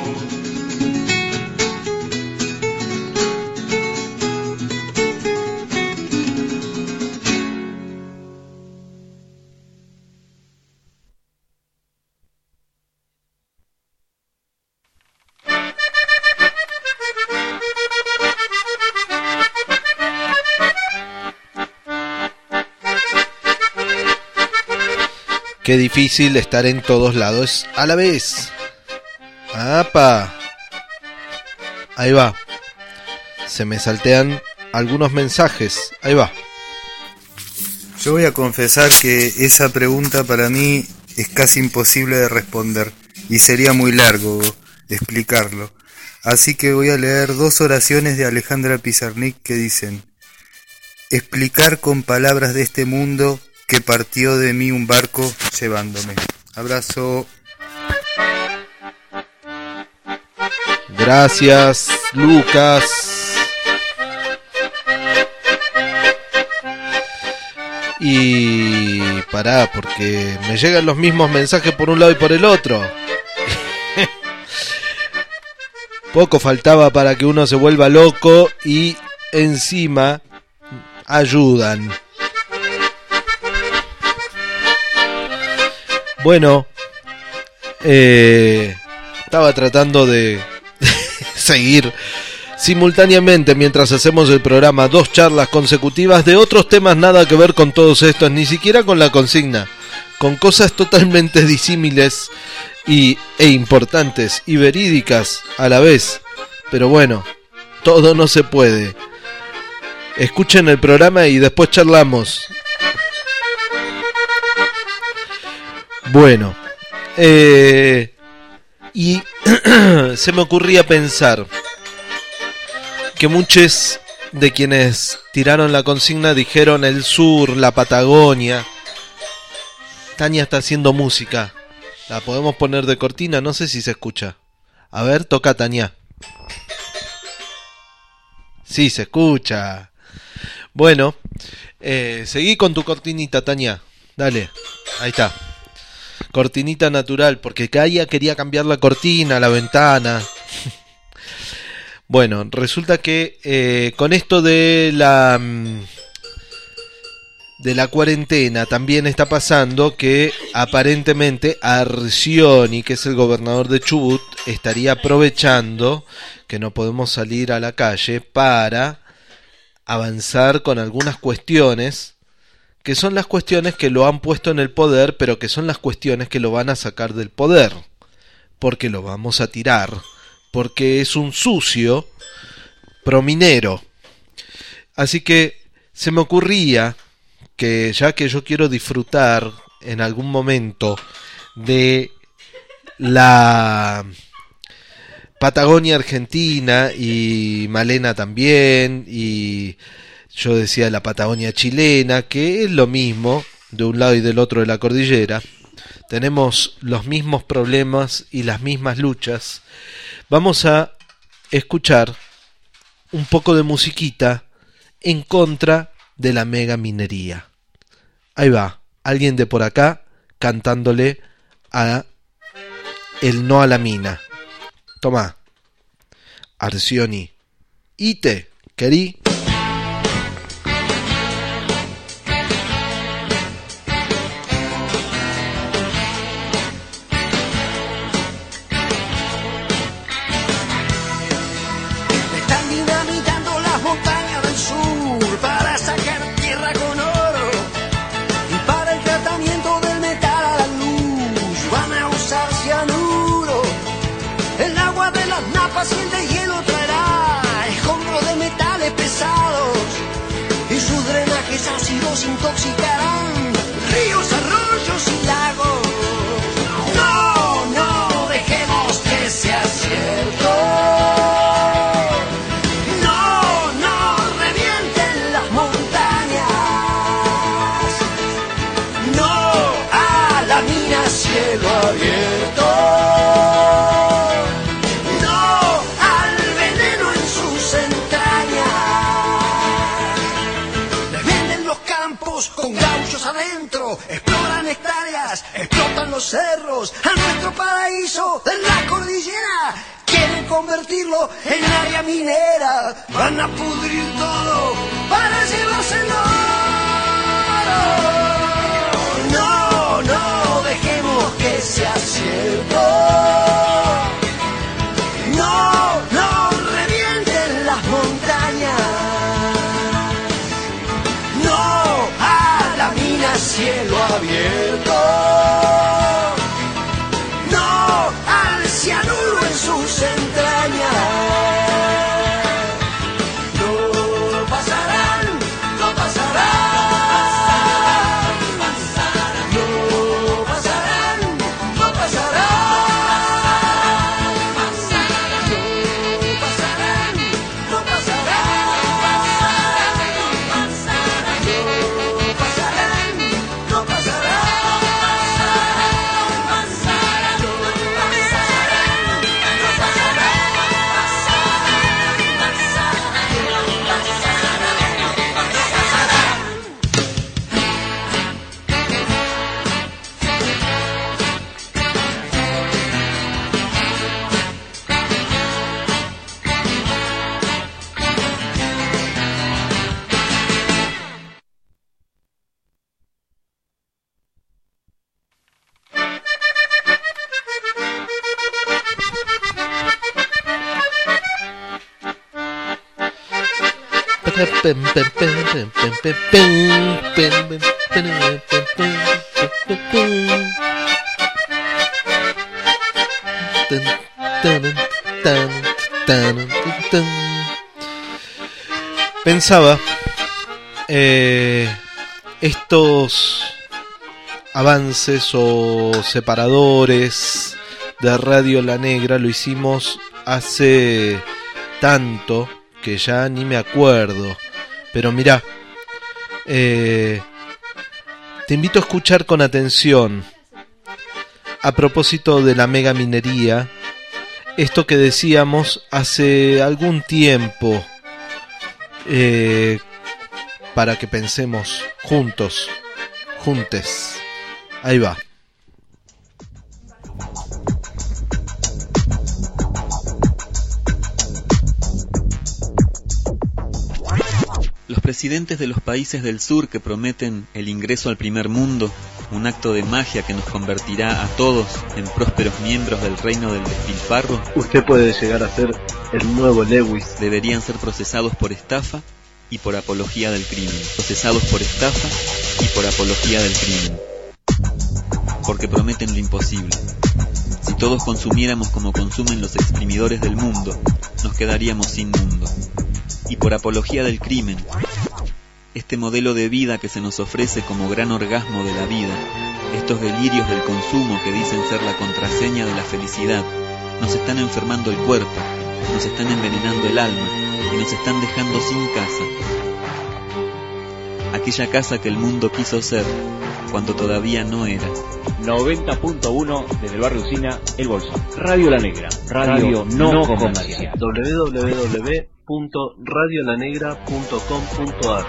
Qué difícil estar en todos lados a la vez. ¡Apa! Ahí va. se me saltean algunos mensajes. Ahí va. Yo voy a confesar que esa pregunta para mí es casi imposible de responder y sería muy largo explicarlo. Así que voy a leer dos oraciones de Alejandra Pizarnik que dicen: explicar con palabras de este mundo que partió de mí un barco llevándome. Abrazo. Gracias, Lucas. Y pará, porque me llegan los mismos mensajes por un lado y por el otro. Poco faltaba para que uno se vuelva loco y encima ayudan. Bueno, eh, estaba tratando de seguir simultáneamente mientras hacemos el programa dos charlas consecutivas de otros temas nada que ver con todos estos, ni siquiera con la consigna, con cosas totalmente disímiles y, e importantes y verídicas a la vez. Pero bueno, todo no se puede. Escuchen el programa y después charlamos. Bueno, eh, y se me ocurría pensar que muchos de quienes tiraron la consigna dijeron el sur, la Patagonia. Tania está haciendo música. La podemos poner de cortina, no sé si se escucha. A ver, toca, Tania. Sí, se escucha. Bueno, eh, seguí con tu cortinita, Tania. Dale, ahí está. Cortinita natural, porque Kaya quería cambiar la cortina, la ventana. Bueno, resulta que eh, con esto de la de la cuarentena también está pasando que aparentemente Arcioni, que es el gobernador de Chubut, estaría aprovechando que no podemos salir a la calle para avanzar con algunas cuestiones que son las cuestiones que lo han puesto en el poder, pero que son las cuestiones que lo van a sacar del poder, porque lo vamos a tirar, porque es un sucio prominero. Así que se me ocurría que, ya que yo quiero disfrutar en algún momento de la Patagonia Argentina, y Malena también, y yo decía la Patagonia chilena, que es lo mismo de un lado y del otro de la cordillera, tenemos los mismos problemas y las mismas luchas. Vamos a escuchar un poco de musiquita en contra de la mega minería. Ahí va, alguien de por acá cantándole a el no a la mina. Toma, Arcioni. Ite, querí. Paciente hielo traerá escombros de metales pesados y sus drenajes ácidos intoxicarán ríos, arroyos y lagos. No, no dejemos que sea cierto. No, no revienten las montañas. No a la mina cielo abierto. Con gauchos adentro, exploran hectáreas, explotan los cerros, a nuestro paraíso de la cordillera. Quieren convertirlo en área minera, van a pudrir todo para llevárselo. No, no dejemos que sea cierto. No, no revienten las montañas. Cielo abierto. No al cianuro en sus entrañas. Pensaba, eh, estos avances o separadores de Radio La Negra lo hicimos hace tanto que ya ni me acuerdo. Pero mirá, eh, te invito a escuchar con atención, a propósito de la mega minería, esto que decíamos hace algún tiempo, eh, para que pensemos juntos, juntes. Ahí va. Los presidentes de los países del sur que prometen el ingreso al primer mundo, un acto de magia que nos convertirá a todos en prósperos miembros del reino del despilfarro. Usted puede llegar a ser el nuevo Lewis. Deberían ser procesados por estafa y por apología del crimen. Procesados por estafa y por apología del crimen. Porque prometen lo imposible. Si todos consumiéramos como consumen los exprimidores del mundo, nos quedaríamos sin mundo. Y por apología del crimen, este modelo de vida que se nos ofrece como gran orgasmo de la vida, estos delirios del consumo que dicen ser la contraseña de la felicidad, nos están enfermando el cuerpo, nos están envenenando el alma y nos están dejando sin casa. Aquella casa que el mundo quiso ser cuando todavía no era. noventa punto uno desde el barrio Usina, El Bolsón. Radio La Negra, radio, radio no, no comercial. doble u doble u doble u punto radio la negra punto com punto a r.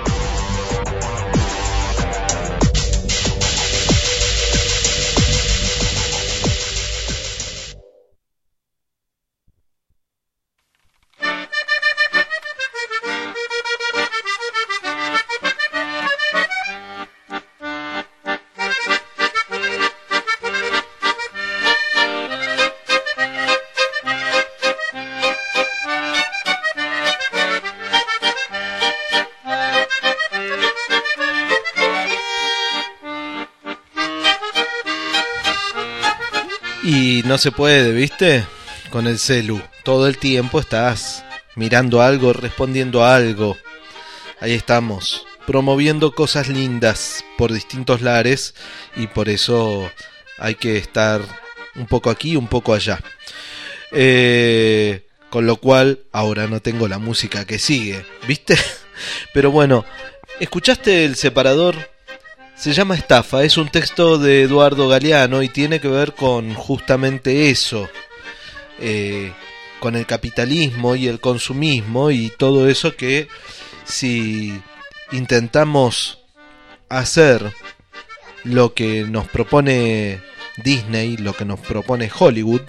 Y no se puede, ¿viste? Con el celu. Todo el tiempo estás mirando algo, respondiendo a algo. Ahí estamos, promoviendo cosas lindas por distintos lares y por eso hay que estar un poco aquí, un poco allá. Eh, con lo cual, ahora no tengo la música que sigue, ¿viste? Pero bueno, ¿escuchaste el separador? Se llama Estafa, es un texto de Eduardo Galeano y tiene que ver con justamente eso, eh, con el capitalismo y el consumismo y todo eso que si intentamos hacer lo que nos propone Disney, lo que nos propone Hollywood,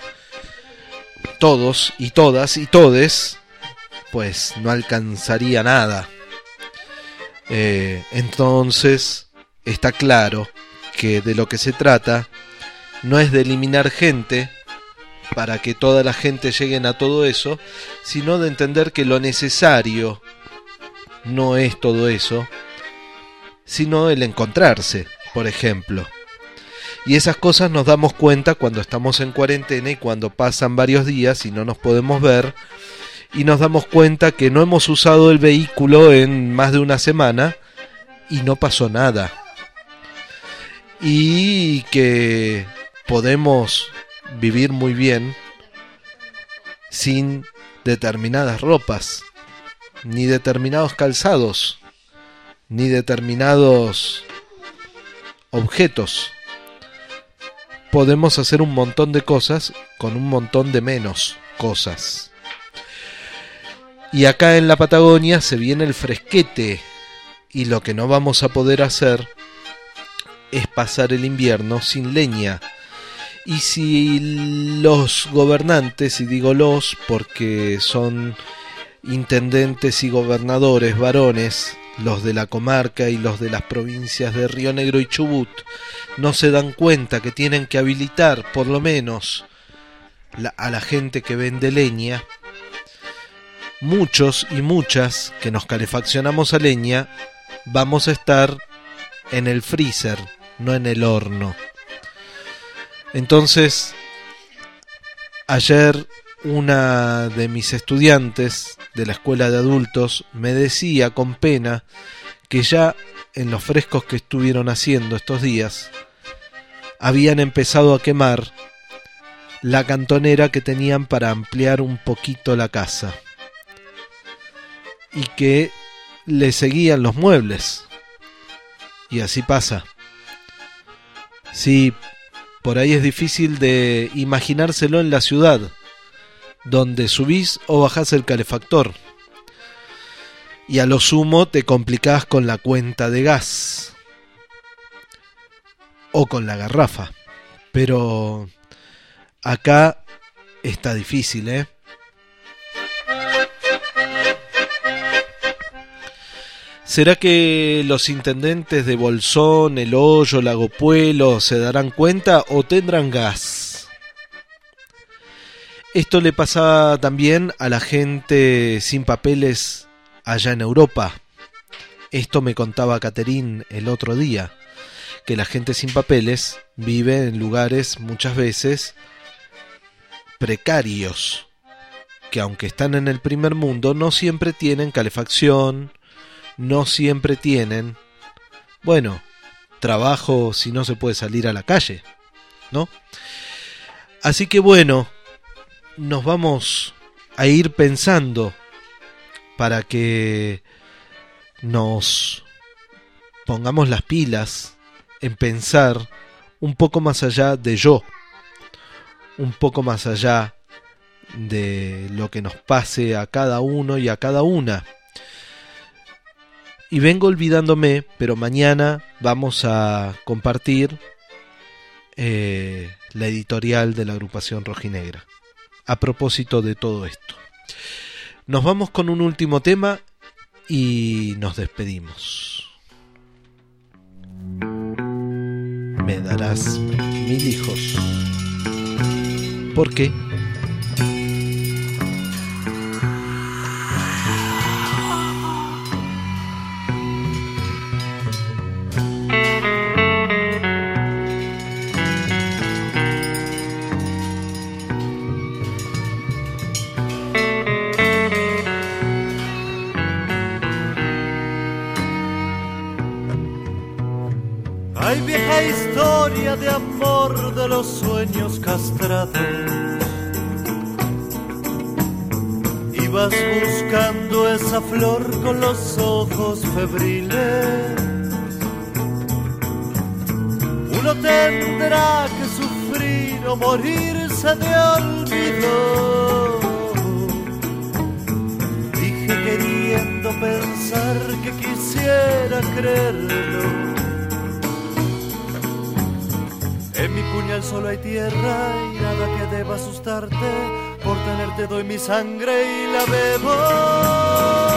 todos y todas y todes, pues no alcanzaría nada. Eh, entonces está claro que de lo que se trata no es de eliminar gente para que toda la gente lleguen a todo eso, sino de entender que lo necesario no es todo eso, sino el encontrarse, por ejemplo. Y esas cosas nos damos cuenta cuando estamos en cuarentena y cuando pasan varios días y no nos podemos ver, y nos damos cuenta que no hemos usado el vehículo en más de una semana y no pasó nada. Y que podemos vivir muy bien sin determinadas ropas, ni determinados calzados, ni determinados objetos. Podemos hacer un montón de cosas con un montón de menos cosas. Y acá en la Patagonia se viene el fresquete, y lo que no vamos a poder hacer es pasar el invierno sin leña. Y si los gobernantes, y digo los porque son intendentes y gobernadores varones, los de la comarca y los de las provincias de Río Negro y Chubut, no se dan cuenta que tienen que habilitar por lo menos la, a la gente que vende leña, muchos y muchas que nos calefaccionamos a leña vamos a estar en el freezer, no en el horno. Entonces, ayer una de mis estudiantes de la escuela de adultos me decía con pena que ya en los frescos que estuvieron haciendo estos días habían empezado a quemar la cantonera que tenían para ampliar un poquito la casa y que le seguían los muebles. Y así pasa. Sí, por ahí es difícil de imaginárselo en la ciudad, donde subís o bajás el calefactor y a lo sumo te complicás con la cuenta de gas o con la garrafa. Pero acá está difícil, ¿eh? ¿Será que los intendentes de Bolsón, El Hoyo, Lago Puelo se darán cuenta o tendrán gas? Esto le pasa también a la gente sin papeles allá en Europa. Esto me contaba Caterín el otro día, que la gente sin papeles vive en lugares muchas veces precarios, que aunque están en el primer mundo no siempre tienen calefacción, no siempre tienen, bueno, trabajo si no se puede salir a la calle, ¿no? Así que bueno, nos vamos a ir pensando para que nos pongamos las pilas en pensar un poco más allá de yo, un poco más allá de lo que nos pase a cada uno y a cada una. Y vengo olvidándome, pero mañana vamos a compartir eh, la editorial de la agrupación Rojinegra. A propósito de todo esto. Nos vamos con un último tema y nos despedimos. Me darás mil hijos. ¿Por qué? Hay vieja historia de amor de los sueños castrados. Ibas buscando esa flor con los ojos febriles. Uno tendrá que sufrir o morirse de olvido. Dije queriendo pensar que quisiera creerlo. En mi puñal solo hay tierra y nada que deba asustarte. Por tenerte doy mi sangre y la bebo.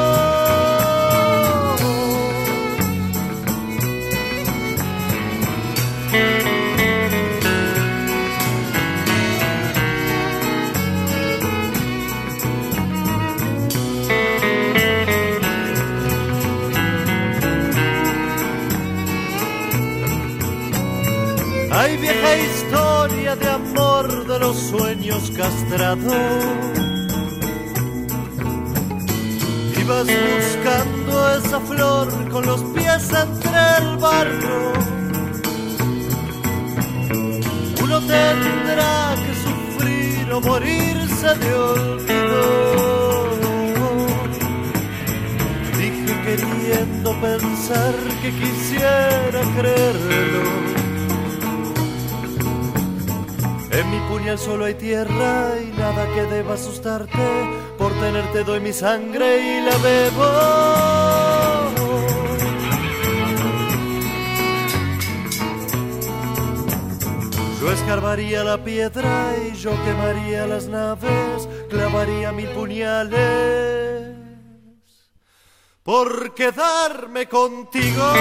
Hay vieja historia de amor de los sueños castrados. Ibas buscando esa flor con los pies entre el barro. Uno tendrá que sufrir o morirse de olvido. Dije queriendo pensar que quisiera creerlo. En mi puñal solo hay tierra y nada que deba asustarte. Por tenerte doy mi sangre y la bebo. Yo escarbaría la piedra y yo quemaría las naves. Clavaría mil puñales por quedarme contigo.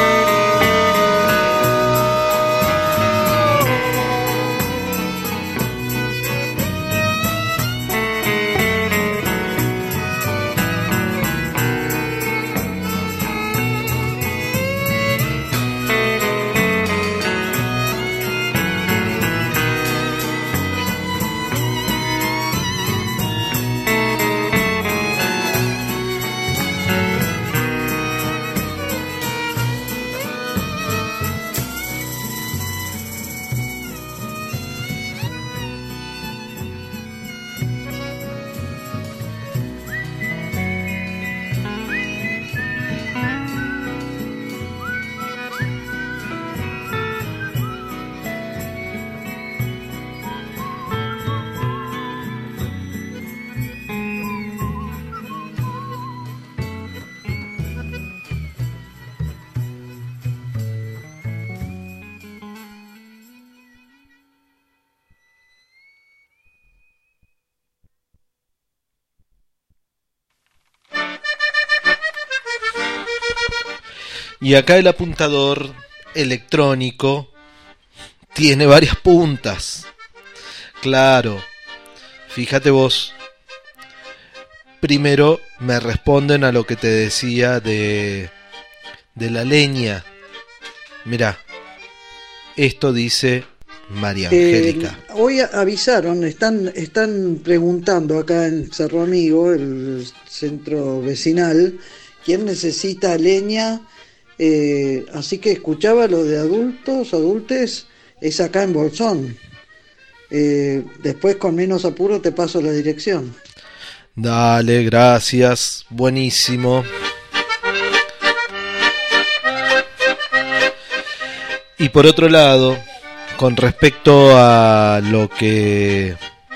Y acá el apuntador electrónico tiene varias puntas. Claro, fíjate vos. Primero me responden a lo que te decía de, de la leña. Mirá, esto dice María Angélica. Eh, hoy avisaron, están, están preguntando acá en Cerro Amigo, el centro vecinal, quién necesita leña. Eh, así que escuchaba lo de adultos, adultes, es acá en Bolsón. Eh, después con menos apuro te paso la dirección. Dale, gracias, buenísimo. Y por otro lado, con respecto a lo que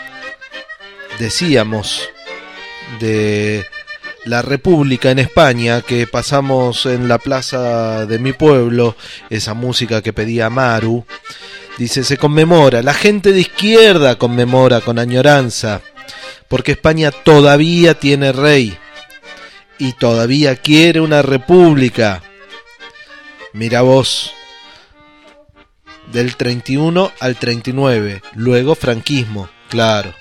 decíamos de la República en España, que pasamos en la plaza de mi pueblo, esa música que pedía Maru, dice, se conmemora, la gente de izquierda conmemora con añoranza, porque España todavía tiene rey y todavía quiere una república. Mira vos, del treinta y uno al treinta y nueve, luego franquismo, claro.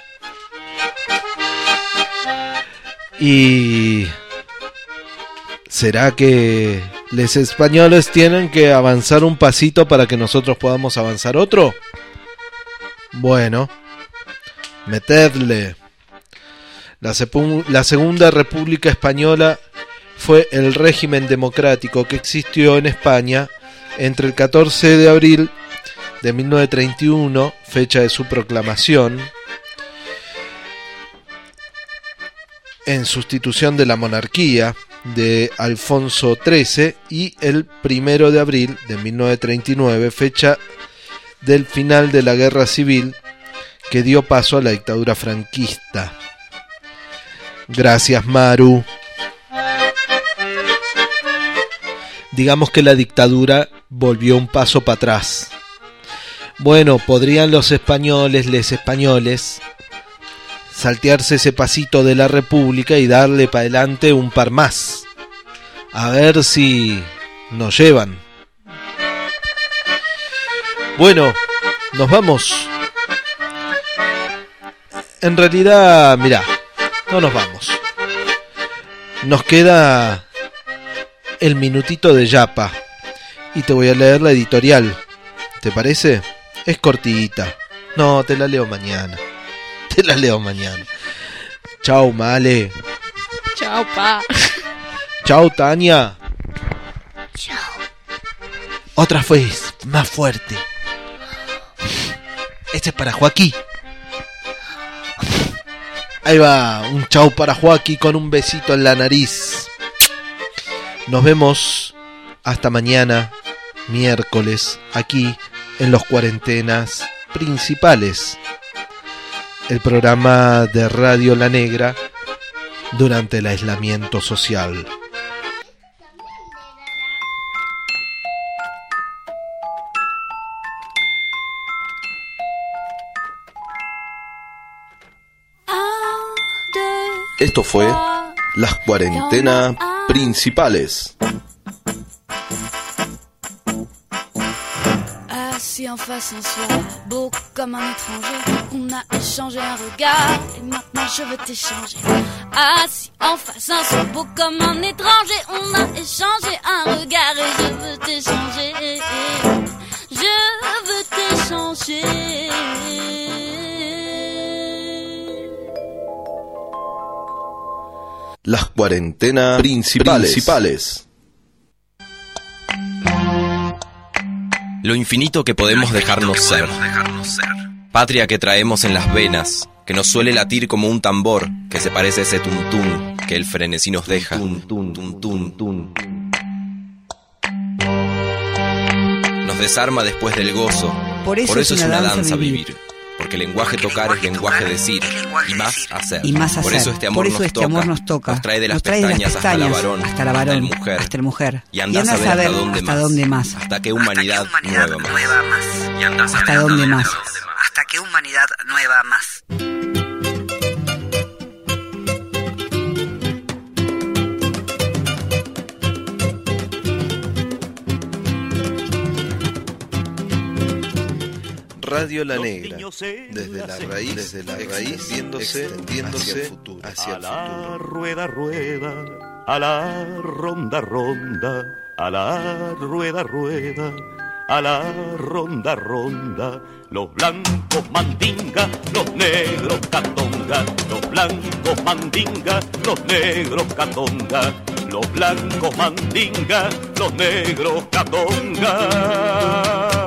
Y ¿será que los españoles tienen que avanzar un pasito para que nosotros podamos avanzar otro? Bueno, metedle. La, sepu- la Segunda República Española fue el régimen democrático que existió en España entre el catorce de abril de mil novecientos treinta y uno, fecha de su proclamación, en sustitución de la monarquía de Alfonso trece, y el primero de abril de mil novecientos treinta y nueve, fecha del final de la guerra civil que dio paso a la dictadura franquista. Gracias, Maru. Digamos que la dictadura volvió un paso para atrás. Bueno, podrían los españoles, les españoles, saltearse ese pasito de la República y darle para adelante un par más. A ver si nos llevan. Bueno, nos vamos. En realidad, mirá, no nos vamos. Nos queda el minutito de Yapa y te voy a leer la editorial. ¿Te parece? Es cortita. No, te la leo mañana. Te la leo mañana. Chau, Male. Chao, pa. Chau, Tania. Chao. Otra vez, más fuerte. Este es para Joaquín. Ahí va, un chau para Joaquín con un besito en la nariz. Nos vemos hasta mañana, miércoles, aquí en los Cuarentenas Principales, el programa de Radio La Negra durante el aislamiento social. Esto fue Las Cuarentenas Principales. Assis en face un soir, beau comme un étranger, on a échangé un regard et maintenant je veux t'échanger. Assis en face un soir, beau comme un étranger, on a échangé un regard et je veux t'échanger. Je veux t'échanger. Las Cuarentenas Principales. Principales. Lo infinito que podemos dejarnos ser. Patria que traemos en las venas, que nos suele latir como un tambor, que se parece a ese tuntún que el frenesí nos deja. Nos desarma después del gozo. Por eso, Por eso es, una es una danza vivir. vivir. Porque el lenguaje tocar es lenguaje decir, y más hacer. Y más hacer. Por eso este amor, Por eso nos, este toca, amor nos toca, nos trae de las, nos trae pestañas, de las pestañas hasta la varón, hasta la varón, hasta el mujer, hasta el mujer. Y andás y a ver hasta dónde, hasta más, dónde más, hasta qué humanidad, hasta que humanidad nueva, nueva más, más. Y andás hasta a ver dónde hasta más, hasta que humanidad nueva más. Radio La Negra, desde la raíz, desde la raíz, viéndose, extendiéndose hacia el futuro, hacia el futuro. Rueda, rueda, a la ronda, ronda, a la rueda, rueda, a la ronda, ronda. Los blancos mandinga, los negros catonga, los blancos mandinga, los negros catonga, los blancos mandinga, los negros catonga.